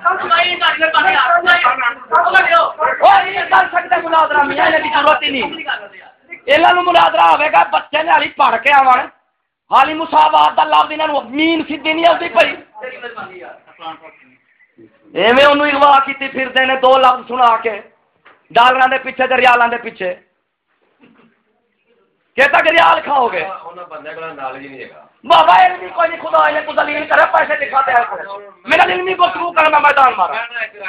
او یہ کر سکتے مناظرہ میاں نے بھی ضرورت ہی نہیں انہاں نوں مناظرہ ہوے گا بچے نے علی پڑھ کے آون حالی مساوات دا لفظ انہاں نوں مین سیدھی نہیں آندی پئی ایویں انہوں اغوا کیتی پھردے نے دو لفظ سنا کے ڈالراں دے پیچھے تے ریالاں دے پیچھے کہتا کہ ریال کھاؤ گے انہاں بندے کول نالج نہیں ہے بابا علمی کوئی نہیں خدا نے کو دلیل کرے پیسے دکھاتے ہیں میرا علمی کو شروع کرنا میدان مارا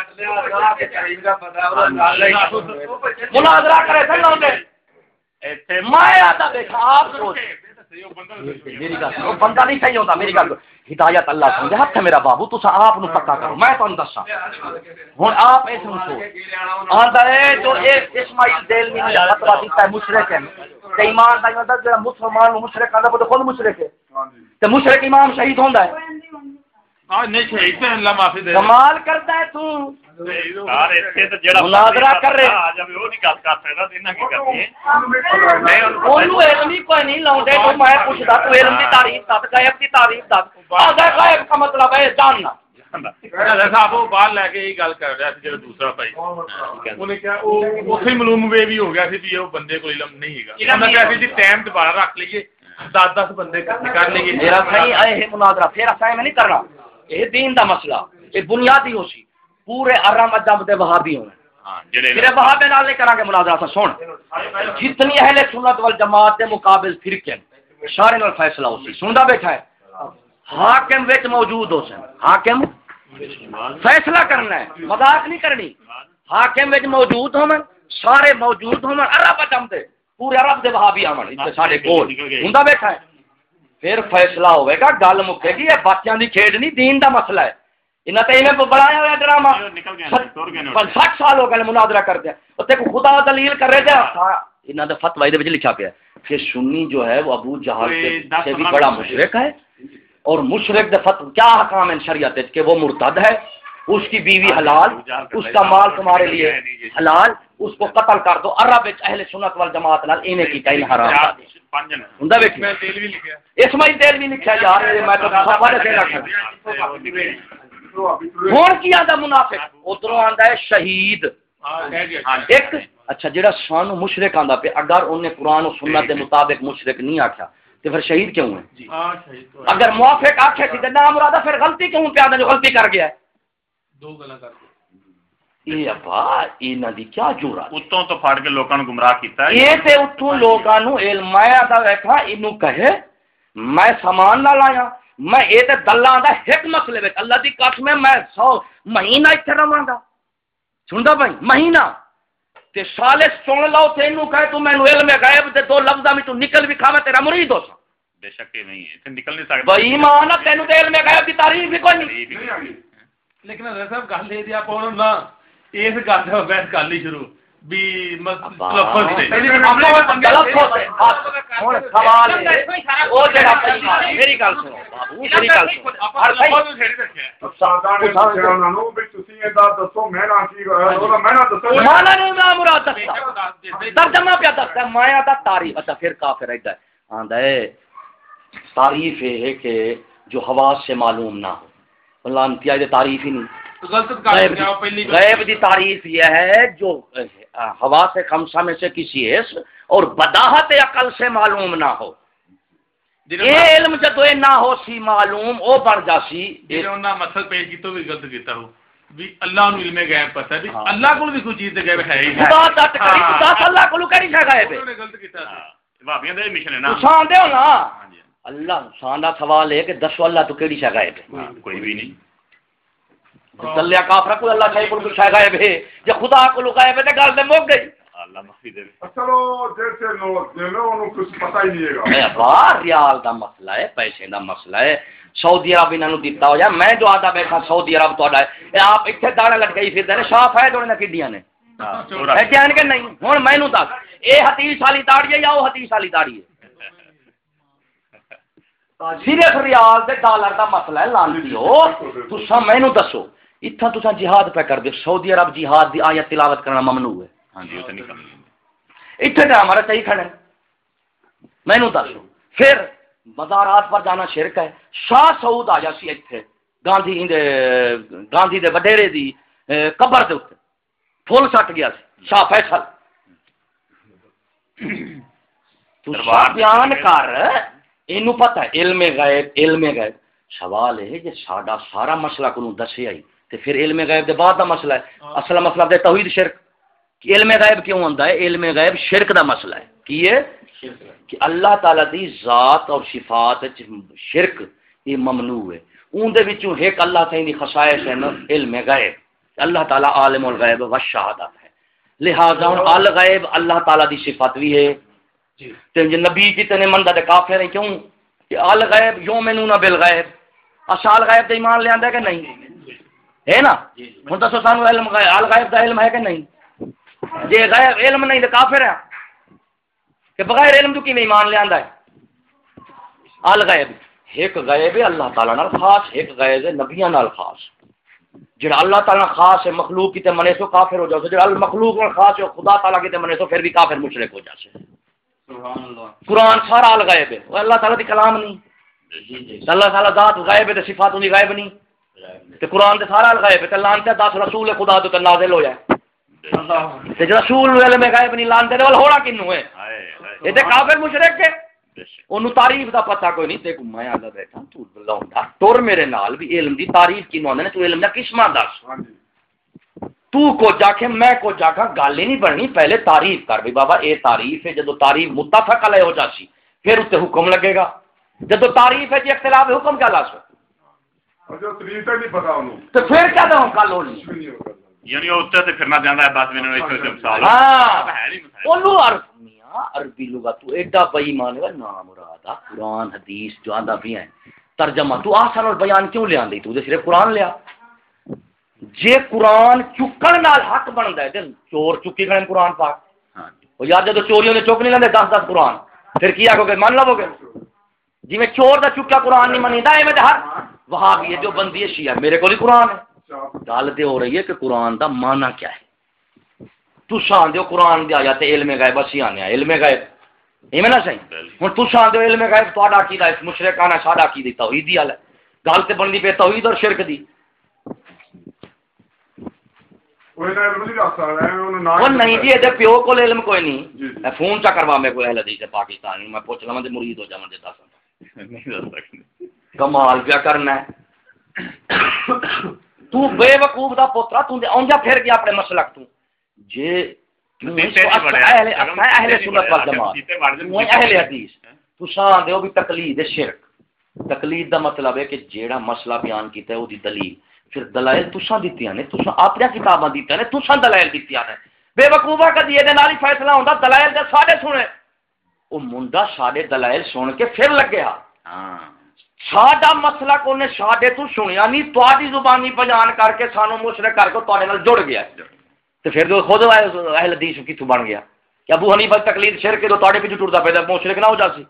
مناظرہ کرے تھے لوگ میں آتا دیکھا آپ سوچ میری گل وہ بندہ نہیں صحیح ہوتا میری گل ہدایت اللہ سمجھے ہاتھ ہے میرا بابو تو آپ نو پکا کرو میں تمہیں دسا ہوں آپ اس سوچو آتا ہے جو اسماعیل دہلوی نے فتویٰ دیتا ہے مشرک ہے کہ ایمان دا مطلب جو مسلمان مشرک آندا وہ خود مشرک ہے تے مشرک امام شہید ہوندا ہے ہاں نہیں شہید تے اللہ معافی دے کمال کرتا ہے تو یار ایتھے تے جڑا مناظرہ کر رہے آ جاوے او نہیں گل کر سکدا تے انہاں کی کرنی ہے میں اونوں علم ہی کوئی نہیں لاوندے تو میں پوچھدا تو علم دی تعریف تک غیب دی تعریف تک آگے غیب کا مطلب ہے جاننا صاحب وہ باہر لے کے یہ گل کر رہا سی جڑا دوسرا بھائی انہیں کیا اوتھے معلوم وے بھی ہو گیا سی بھی وہ بندے کو علم نہیں ہے انہاں کہا سی جی ٹائم دوبارہ رکھ لئیے 10 بندے کر لئیے میرا صحیح ہے مناظرہ پھر اساں میں نہیں کرنا یہ دین دا مسئلہ یہ بنیادی ہو سی پورے ارم مذہب دے وہابی ہونے میرے وہابے نال نہیں کرانگے مناظرہ سا سن جتنی اہل سنت والجماعت دے مقابل فرقے سارے نال فیصلہ ہو سی سندا بیٹھا ہے حاکم وچ موجود ہو سن حاکم فیصلہ کرنا ہے، مذاق نہیں کرنی. حاکم وچ موجود ہون، سارے موجود ہون، عرب اچم تے پورے عرب دے وہابی آون تے ساڈے کول ہوندا بیٹھا ہے. پھر فیصلہ ہوئے گا، گل مکے گی. یہ بچیاں دی کھیڈ نہیں، دین دا مسئلہ ہے. انہاں تے انہیں بڑھایا ہوا ڈرامہ 60 سال ہو گئے مناظرہ کرتے ہیں. تے کو خدا دلیل کر رہے تھے، انہاں دا فتوی دے وچ لکھا پیا کہ سنی جو ہے وہ ابو جہل سے بھی بڑا مشرک ہے، اور مشرک دے فتوی کیا احکام ہیں شریعت کہ وہ مرتد ہے، اس کی بیوی حلال، اس کا مال تمہارے لیے حلال، اس کو قتل کر دو. عرب اہل سنت والجماعت نال انہیں کی کہیں حرام ہوندا بیٹھ اس میں تیل بھی لکھا یار. میں تو سوال سے رکھا ہون کی آندا منافق، ادھروں آندا ہے شہید. ایک اچھا جڑا سانو مشرک آندا پہ، اگر انہیں قرآن و سنت کے مطابق مشرک نہیں آکھیا تو پھر شہید کیوں ہے؟ اگر موافق آکھے تھی تو نام مرادہ پھر غلطی کیوں پہ آندا جو غلطی کر گیا ہے؟ دو گلا کر کے یہ ابا انہاں دی کیا جرات اتوں تو پھاڑ کے لوکاں نوں گمراہ کیتا ہے. یہ تے اتوں لوکاں نوں علم میں آندا بیٹھا اینوں کہے میں سامان نہ لایا، میں یہ تے دلاں دا ایک مسئلے وچ اللہ دی قسم میں 100 مہینہ ایتھے رہواں گا. سندا بھائی مہینہ تے سالس سن لو تے اینوں کہے تو مینوں علم غیب دے دو لفظاں وچ تو نکل بھی کھاویں تیرا مرید ہو سا. بے شک یہ نہیں ہے تے نکل نہیں سکدا. بھائی ایمان ہے تینوں تے علم غیب دی تعریف ہی کوئی نہیں. لیکن حضرت صاحب گل یہ آپ نا اس گل سے بحث کر لی شروع بھی تلفظ سے میری گل سنو بابو، میری گل ترجمہ پیا دستا مایا دا تعریف. اچھا پھر کافر ایڈا آندا ہے تعریف یہ ہے کہ جو حواس سے معلوم نہ ہو. لانتیا یہ تعریف ہی نہیں. غیب دی تعریف یہ ہے جو ہوا سے خمسہ میں سے کسی حص اور بداہت عقل سے معلوم نہ ہو. یہ علم جدو نہ ہو سی معلوم او بن جاسی. انہاں مسئلہ پیش کی تو بھی غلط کیتا ہو بھی اللہ نو علم غیب پتہ ہے، اللہ کو بھی کوئی چیز غیب ہے ہی نہیں. خدا دت کری خدا اللہ کو کہڑی شے غیب ہے؟ غلط کیتا بھابیاں دے مشن ہے نا. سان دیو نا اللہ سان دا سوال ہے کہ دسو اللہ تو کیڑی شے غائب ہے؟ کوئی بھی نہیں. چلیا کافر کو اللہ شے کوئی شے غائب ہے، جے خدا کو غائب ہے تے گل تے مک گئی. اللہ معافی دے. چلو جیسے لو انہوں کچھ پتہ ہی نہیں ہے. اے بار ریال دا مسئلہ ہے، پیسے دا مسئلہ ہے. سعودی عرب انہاں نوں دتا ہو جا میں جو آدا بیٹھا سعودی عرب تہاڈا ہے آپ ایتھے داڑا لٹکائی پھردے نے شاف ہے دوڑے نہ کڈیاں نے ہے کہن کہ نہیں. ہن مینوں دس اے حدیث والی داڑھی ہے یا او حدیث والی داڑھی ہے؟ صرف ریال تے ڈالر دا مسئلہ ہے. لانتی ہو تساں مینوں دسو اتھا تساں جہاد پہ کر دے سعودی عرب جہاد دی آیت تلاوت کرنا ممنوع ہے. ہاں جی اوتے نہیں کرنا. اتھے تے ہمارا صحیح کھڑے مینوں دسو. پھر مزارات پر جانا شرک ہے. شاہ سعود آ جاسی اتھے گاندھی دے وڈیرے دی قبر دے اوتے پھول سٹ گیا سی شاہ فیصل. تساں بیان کر اینو پتہ ہے علم غیب. علم غیب سوال ہے کہ ساڈا سارا مسئلہ کو دسیا ہی تے پھر علم غیب دے بعد دا مسئلہ ہے. اصل مسئلہ تے توحید شرک. علم غیب کیوں آندا ہے؟ علم غیب شرک دا مسئلہ ہے. کی ہے کہ اللہ تعالی دی ذات اور صفات وچ شرک یہ ممنوع ہے. اون دے وچوں ایک اللہ تعالی دی خصائص ہے علم غیب. اللہ تعالی عالم الغیب والشہادت ہے. لہذا الغیب اللہ تعالی دی صفت بھی ہے. تے نبی کتنے مندا دے کافر ہیں کیوں کہ الغیب یؤمنون بالغیب. اصل غیب تے ایمان لے آندا ہے کہ نہیں ہے نا. ہن دسو سانو علم الغیب دا علم ہے کہ نہیں؟ جے غیب علم نہیں تے کافر ہے کہ بغیر علم تو کی ایمان لے آندا ہے. الغیب ایک غیب ہے اللہ تعالی نال خاص، ایک غیب ہے نبیاں نال خاص. جڑا اللہ تعالی نال خاص ہے مخلوق کیتے منے تو کافر ہو جاؤ. جڑا مخلوق نال خاص ہے خدا تعالی کیتے منے تو پھر بھی کافر مشرک ہو جاتے. سبحان اللہ. قرآن سارا الغیب ہے. وہ اللہ تعالی دی کلام نہیں. اللہ تعالی ذات غیب ہے تے صفات دی غیب نہیں. تے قرآن تے سارا الغیب ہے. تے لانتے 10 رسول خدا تو نازل ہو جائے. تے جو رسول علم غیب نہیں لانتے ول ہوڑا کینو ہے؟ اے تے کافر مشرک ہے. اونوں تعریف دا پتہ کوئی نہیں. تے میں آلا بیٹھا تو بلاوندا ٹر میرے نال بھی علم دی تعریف کینو آندے نے. تو علم دا قسماں دس. تو کو جا کے میں کو جا کے گل ہی نہیں بننی. پہلے تعریف کر بھی بابا اے تعریف ہے. جدو تعریف متفق علیہ ہو جاسی پھر اتنے حکم لگے گا. جدو تعریف ہے جی اختلاف حکم کیا لا سو. اچھا تریس تک نہیں پتا انہوں تو پھر کیا دوں کل ہونی یعنی اتنے تے پھرنا چاہتا ہے بس میں ایک مثال اونوں عربی لغت تو ایڈا بے ایمان ہے نام مراد قرآن حدیث جو آندا بھی ہیں ترجمہ تو آسان اور بیان کیوں لے آندی تو صرف قرآن لیا جے قرآن چکن نال حق بندا ہے تے چور چکی کھڑے قرآن پاک او یار جے تو چوریوں نے چک نہیں لیندے 10 قرآن پھر کیا کہو گے مان لو گے جی میں چور دا چکا قرآن نہیں منیدا ایویں تے ہر وہابی ہے جو بندی ہے شیعہ میرے کول ہی قرآن ہے گل تے ہو رہی ہے کہ قرآن دا معنی کیا ہے تساں دیو قرآن دی آیات علم غیب اسی آنے علم غیب ایویں نہ صحیح ہن تساں دیو علم غیب تہاڈا عقیدہ ہے مشرکانہ ساڈا عقیدہ توحید دی ہے گل تے بندی پہ توحید اور شرک دی وہ نہیں جی یہ پیو کو علم کوئی نہیں فون چا کروا میں کوئی اہل حدیث پاکستانی میں پوچھ لواں تے مرید ہو جاواں تے دس کمال کیا کرنا ہے تو بے وقوف دا پوترا تو اونجا پھر گیا اپنے مسلک تو جے اہل سنت والجماعت اہل حدیث تساں دیو بھی تقلید شرک تقلید دا مطلب ہے کہ جیڑا مسئلہ بیان کیتا ہے او دی دلیل پھر دلائل تساں دتیاں نے تساں اپنی کتاباں دتیاں نے تساں دلائل دتیاں نے بے وقوفا کدی اے دے نال ہی فیصلہ ہوندا دلائل دے ساڈے سنے او منڈا ساڈے دلائل سن کے پھر لگیا ہاں ساڈا مسئلہ کونے ساڈے تو سنیا نہیں تواڈی زبانی بیان کر کے سانو مشرک کر کے تواڈے نال جڑ گیا تے پھر جو خود اہل حدیث کتھوں بن گیا کہ ابو حنیفہ تقلید شرک تو تواڈے پیچھے ٹردا پیا مشرک نہ ہو جاسی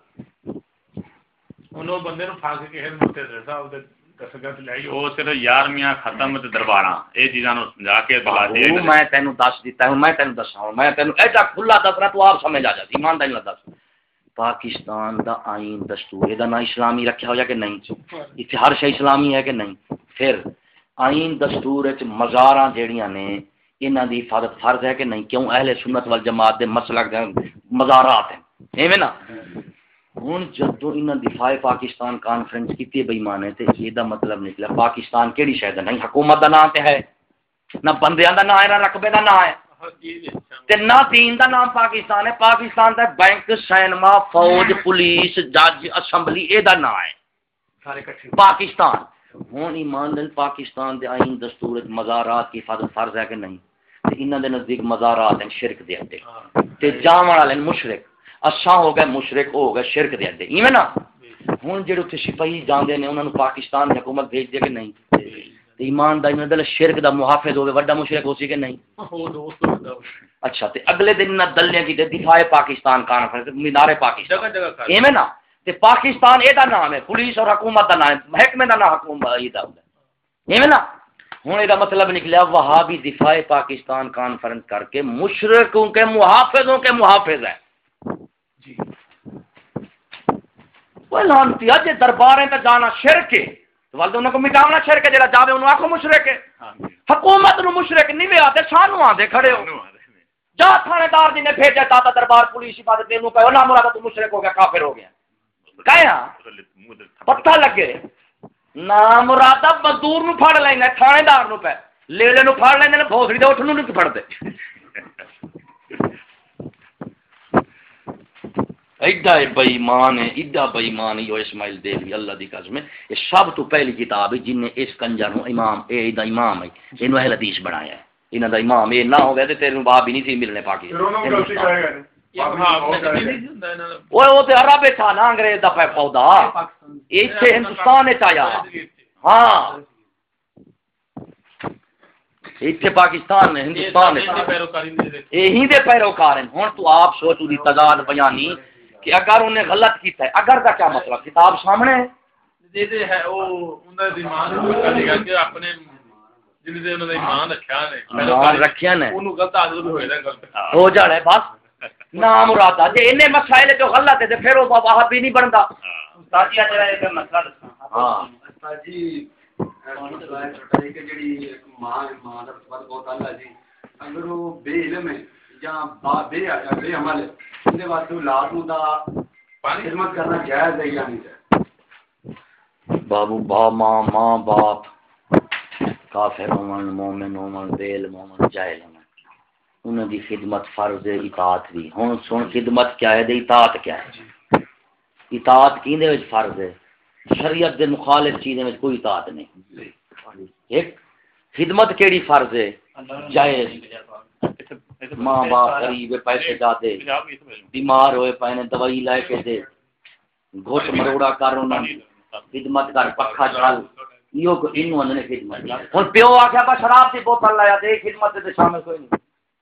انہوں بندے نو پھانسی کے ہر متے صاحب دے دسگت لائی او صرف 11ویں ختم تے درباراں اے چیزاں نو سمجھا کے بلا دے میں تینوں دس دیتا ہوں میں تینوں دساں میں تینوں ایڈا کھلا دسنا تو آپ سمجھ آ جاتی ایمان دا نہیں دس پاکستان دا آئین دستور دا نہ اسلامی رکھا ہو یا کہ نہیں اتنے ہر شے اسلامی ہے کہ نہیں پھر آئین دستور وچ مزاراں جیڑیاں نے انہاں دی حفاظت فرض ہے کہ نہیں کیوں اہل سنت والجماعت دے مسلک دے مزارات ہیں ایویں نا ہن جدوں انہاں دفاع پاکستان کانفرنس کیتی بے ایمان ہے تے یہ دا مطلب نکلا پاکستان کیڑی شے دا نہیں حکومت دا نام تے ہے نہ بندیاں دا نام ہے نہ رقبے دا نام ہے تے نہ دین دا نام پاکستان ہے پاکستان دا بینک سینما فوج پولیس جج اسمبلی اے دا نام ہے سارے اکٹھے پاکستان ہن ایمان دل پاکستان دے آئین دستور وچ مزارات کی حفاظت فرض ہے کہ نہیں تے انہاں دے نزدیک مزارات ہیں شرک دے اڈے تے جاون والے مشرک اساں ہو گئے مشرک ہو گئے شرک دے اڈے ایویں نا ہن جڑے تے سپاہی جاندے نے انہاں نو پاکستان دی حکومت بھیج دے کہ نہیں تے ایمان دا انہاں دل شرک دا محافظ ہوے بڑا مشرک ہو سی کہ نہیں اچھا تے اگلے دن نہ دلیاں کی دفاع پاکستان کانفرنس مینار پاکستان ایویں نا تے پاکستان اے دا نام ہے پولیس اور حکومت دا نام ہے محکمے دا نام حکومت اے دا ایویں نا ہن اے دا مطلب نکلیا وہابی دفاع پاکستان کانفرنس کر کے مشرکوں کے محافظوں کے محافظ ہیں جی وہ لانتیا جے درباریں تے جانا شرک ہے تو والدہ انہوں کو مٹاونا شرک ہے جڑا جاوے انہوں آکھو مشرک ہے حکومت نو مشرک نہیں وے آتے سانو آندے کھڑے ہو جا تھانے دار جی نے بھیجا دادا دربار پولیس حفاظت دے نو کہو نا مراد تو مشرک ہو گیا کافر ہو گیا کہیا پتہ لگے نا مراد مزدور نو پھڑ لینا تھانے دار نو پہ لیلے نو پھڑ لیندے نے بھوسڑی دے اٹھنوں نہیں پھڑ دے ایڈا بے ایمان ہے ایڈا بے ایمان ہے اسماعیل دیوی اللہ دی قسم ہے یہ سب تو پہلی کتاب ہے جن نے اس کنجر نو امام اے دا امام ہے اینو اہل حدیث بنایا ہے انہاں دا امام اے نہ ہوے تے تیرے باب ہی نہیں تھی ملنے پاکستان وہ تے عرب تھا نا انگریز دا پودا ایتھے ہندوستان وچ آیا ہاں ایتھے پاکستان نے ہندوستان یہی دے پیروکار ہیں ہن تو آپ سوچو دی تضاد بیانی کہ اگر انہیں غلط کیتا ہے اگر کا کیا مطلب کتاب سامنے ہے دے ہے او انہاں دی ایمان کرے گا کہ اپنے جن دے انہاں دا ایمان رکھیا نے اونوں غلط عادت ہوئے دا غلط ہو جاڑے بس نام مراد جے انہیں مسائل جو غلط ہے تے پھر وہ وہابی نہیں بندا استاد جی جڑا ایک مسئلہ دساں ہاں استاد جی کہ جڑی ماں دا بات بہت اللہ جی اگر وہ بے علم ہے یا بے عمل ہے ان دے واسطے اولاد نو دا خدمت کرنا جائز ہے یا نہیں جائز بابو با ماں باپ کافر ہون مومن ہون بے علم ہون جاہل ہون انہاں دی خدمت فرض ہے اطاعت دی ہن سن خدمت کیا ہے تے اطاعت کیا ہے اطاعت کیندے وچ فرض ہے شریعت دے مخالف چیزیں میں کوئی اطاعت نہیں. ایک خدمت کیڑی فرض ہے جائز. ماں باپ غریب پیسے جاتے بیمار ہوئے پہنے دوائی لے کے دے گھوٹ مروڑا کر انہوں خدمت کر پکھا چل یہ انہوں نے خدمت. ہن پیو آکھیا با شراب دی بوتل لایا دے خدمت تے شامل کوئی نہیں.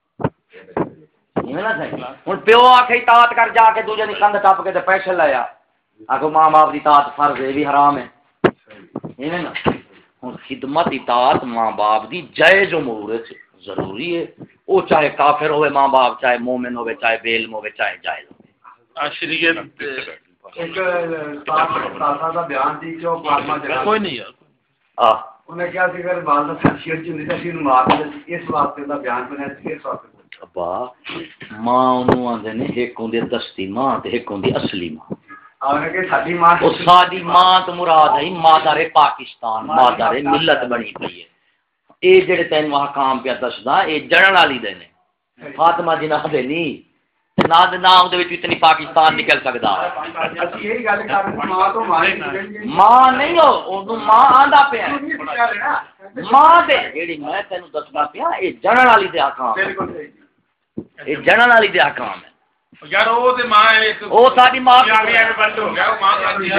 ہوں پیو آ کے اطاعت کر جا کے دوجے کی کندھ ٹپ کے پیسے لایا آگو ماں باپ کی اطاعت فرض ہے بھی حرام ہے نا. ہوں خدمت اطاعت ماں باپ کی جائز امور ضروری ہے. وہ چاہے کافر ہوئے ماں باپ چاہے مومن ہوئے چاہے بے علم ہوئے چاہے جائز ہوئے. ایک دا بیان دی جو فاطمہ جگہ کوئی نہیں انہیں کیا سی کر بعد شیر چ نہیں سی مار اس واسطے دا بیان بنایا اس واسطے. ابا ماں انہوں آندے نے ایک ہوندی دستی ماں تے ایک ہوندی اصلی ماں. اور ساری ماں تو مراد ہے مادر پاکستان مادر ملت بنی پئی ہے. اے جڑے تین وہاں کام پہ دسدا اے جڑن والی دے نے فاطمہ جی نہ دے نہیں ناد نام دے وچ اتنی پاکستان نکل سکدا. اسی یہی گل کر رہے ماں تو ماں نہیں ہو اونوں ماں آندا پیا ماں دے جیڑی میں تینوں دسدا پیا اے جڑن والی دے حکام بالکل صحیح. یہ جڑن والی دے حکام ہے یار او تے ماں ایک او ساری ماں بند ہو گیا ماں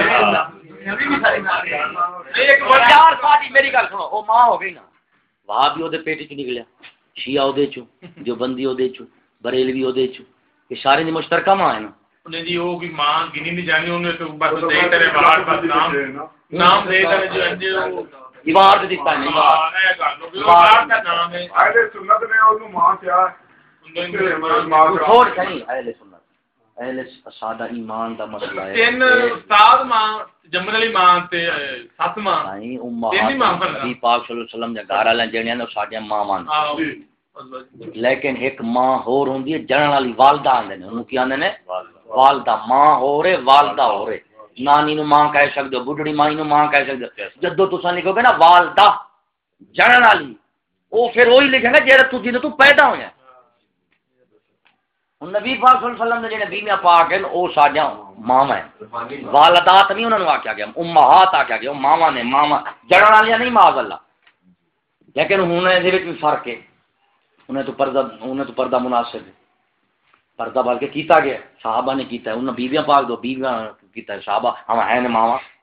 ایک یار ساری میری گل سنو او ماں ہو گئی نا وہاں بھی او دے پیٹ چ نکلیا شیعہ او دے چوں جو بندی او دے چوں بریلوی او دے چوں یہ سارے دی مشترکہ ماں ہے نا. انہیں جی وہ بھی ماں گنی نہیں جانی انہیں تو بس دے کرے باہر بس نام دے کرے جو انجے وہ دیوار دے دیتا ہے دیوار کا نام ہے اہل سنت نے انہوں ماں کیا چھوڑ نہیں اہل سنت اہل سادہ ایمان دا مسئلہ ہے. تین استاد ماں جمن علی ماں تے سات ماں نہیں امہات نبی پاک صلی اللہ علیہ وسلم دے گھر والے جڑیاں نے ساڈیاں ماواں نے لیکن ایک ماں ہور ہوندی ہے جڑن والی والدہ آندے نے انہوں کی آندے نے والدہ ماں ہو رہے والدہ ہو رہے. نانی نو ماں کہہ سکدے ہو بڈھڑی ماں نو ماں کہہ سکدے ہو جدوں تساں لکھو گے نا والدہ جڑن والی او پھر وہی لکھے گا جڑا تو جدوں تو پیدا ہویا. نبی پاک صلی اللہ علیہ وسلم نے جڑے بیویاں پاک ہیں او ساڈیاں ماواں ہیں. والدات نہیں انہاں نو آکھیا گیا امہات آکھیا گیا ماواں نے ماواں جڑن والیاں نہیں معاذ اللہ. لیکن ہن دے وچ بھی فرق ہے انہیں تو پردہ مناسب ہے پردہ بلکہ کیتا گیا صحابہ نے کیتا ہے انہوں بیویاں پاک دو بیویاں کیتا ہے صحابہ ہم ہیں نے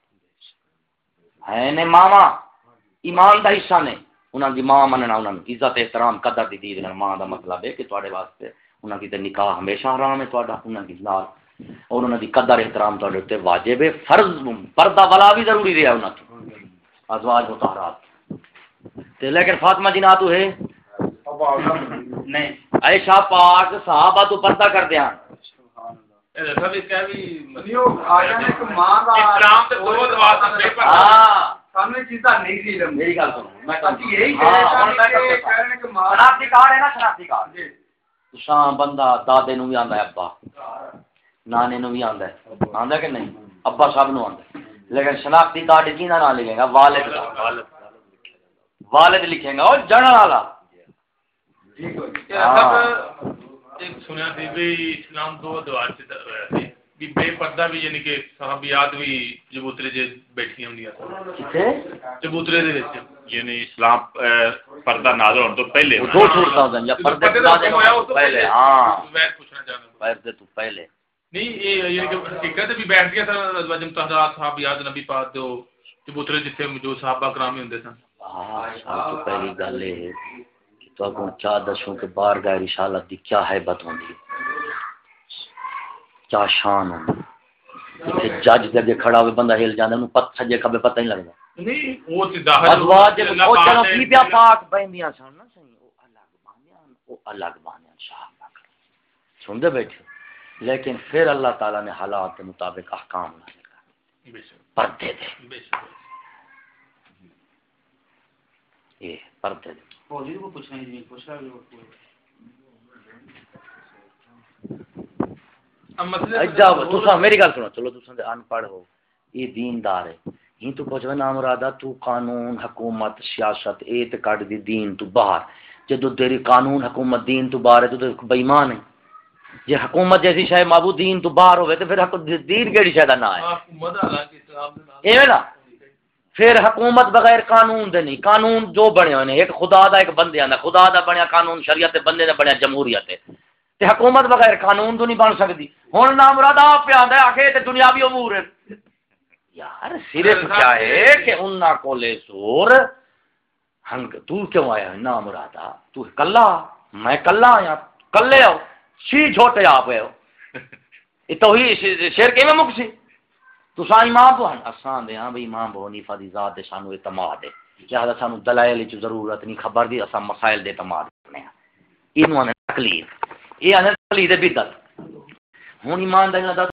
ماواں ایمان دا حصہ نے انہاں دی ماں مننا انہاں دی عزت احترام قدر دی دید ماں دا مطلب ہے کہ تواڈے واسطے انہاں دی تے نکاح ہمیشہ حرام ہے تواڈا انہاں دی نال اور انہاں دی قدر احترام تواڈے تے واجب ہے فرض پردہ والا بھی ضروری رہا انہاں تو ازواج مطہرات تے لیکن فاطمہ جی ناتو ہے نہیں عائشہ پاک صحابہ تو پردہ کر دیا میری گل سنو شام بندہ دادے نو بھی آندا ہے ابا نانے نو بھی آندا ہے کہ نہیں ابا سب نو آندا ہے لیکن شناختی کارڈ کی نہ لکھے گا والد لکھے گا اور جڑن والا. ایک سنیا تھی بھی اسلام دو ادوار سے بھی بے پردہ بھی یعنی کہ صحابیات بھی چبوترے جے بیٹھی ہوندی چبوترے دے وچ یعنی اسلام پردہ نازل ہونے تو پہلے دو صورتاں ہیں یا پردے نازل ہونے تو پہلے ہاں میں پوچھنا چاہتا ہوں پردے تو پہلے نہیں یعنی کہ حقیقت بھی بیٹھ گیا تھا ازواج مطہرات صحابیات نبی پاک دو چبوترے جتھے جو صحابہ کرام ہوندے سن. ہاں سب تو پہلی گل ہے تو اگوں کیا دسوں کہ بارگاہ رسالت دی کیا حیبت ہوندی کیا شان ہوندی کہ جج دے اگے کھڑا ہوئے بندہ ہل جاندا انہوں پتہ سجے کھبے پتہ نہیں لگدا نہیں وہ تے ظاہر ازواج او چلو کی پیا پاک بہندیاں سن نا صحیح او الگ بانیاں صحابہ سنتے بیٹھے لیکن پھر اللہ تعالی نے حالات کے مطابق احکام نازل کر پردے دے یہ پردے دے میری گل سنو چلو تساں تے ان پڑھ ہو یہ دیندار ہے ہی تو کچھ نام مرادہ تو قانون حکومت سیاست اے تے کڈ دی دین تو باہر جدو تیری قانون حکومت دین تو باہر ہے تو بے ایمان ہے جی حکومت جیسی شے معبود دین تو باہر ہوئے تو پھر دین کیڑی شے دا نا ہے ایویں نا پھر حکومت بغیر قانون دے نہیں قانون جو بنے ہوئے ایک خدا دا ایک بندے دا خدا دا بنیا قانون شریعت بندے دا بنیا جمہوریت تے حکومت بغیر قانون تو نہیں بن سکتی ہن نا مراد آپ پہ آندا ہے آکھے تے دنیاوی امور ہے یار صرف کیا ہے کہ انہاں کولے زور ہنگ تو کیوں آیا نا مرادا تو کلا میں کلا آیا کلے آؤ سی جھوٹے آپ ہوئے ہو یہ تو ہی شیر کے میں مکسی تو سا امام تو ہن اساں دے ہاں بھئی امام ابو حنیفہ دی ذات دے سانو اعتماد ہے لہذا سانو دلائل کی ضرورت نہیں خبر دی اساں مسائل دے اعتماد کرنے ہیں اینو نے تقلید یہ نے تقلید بدعت ہن ایمان دا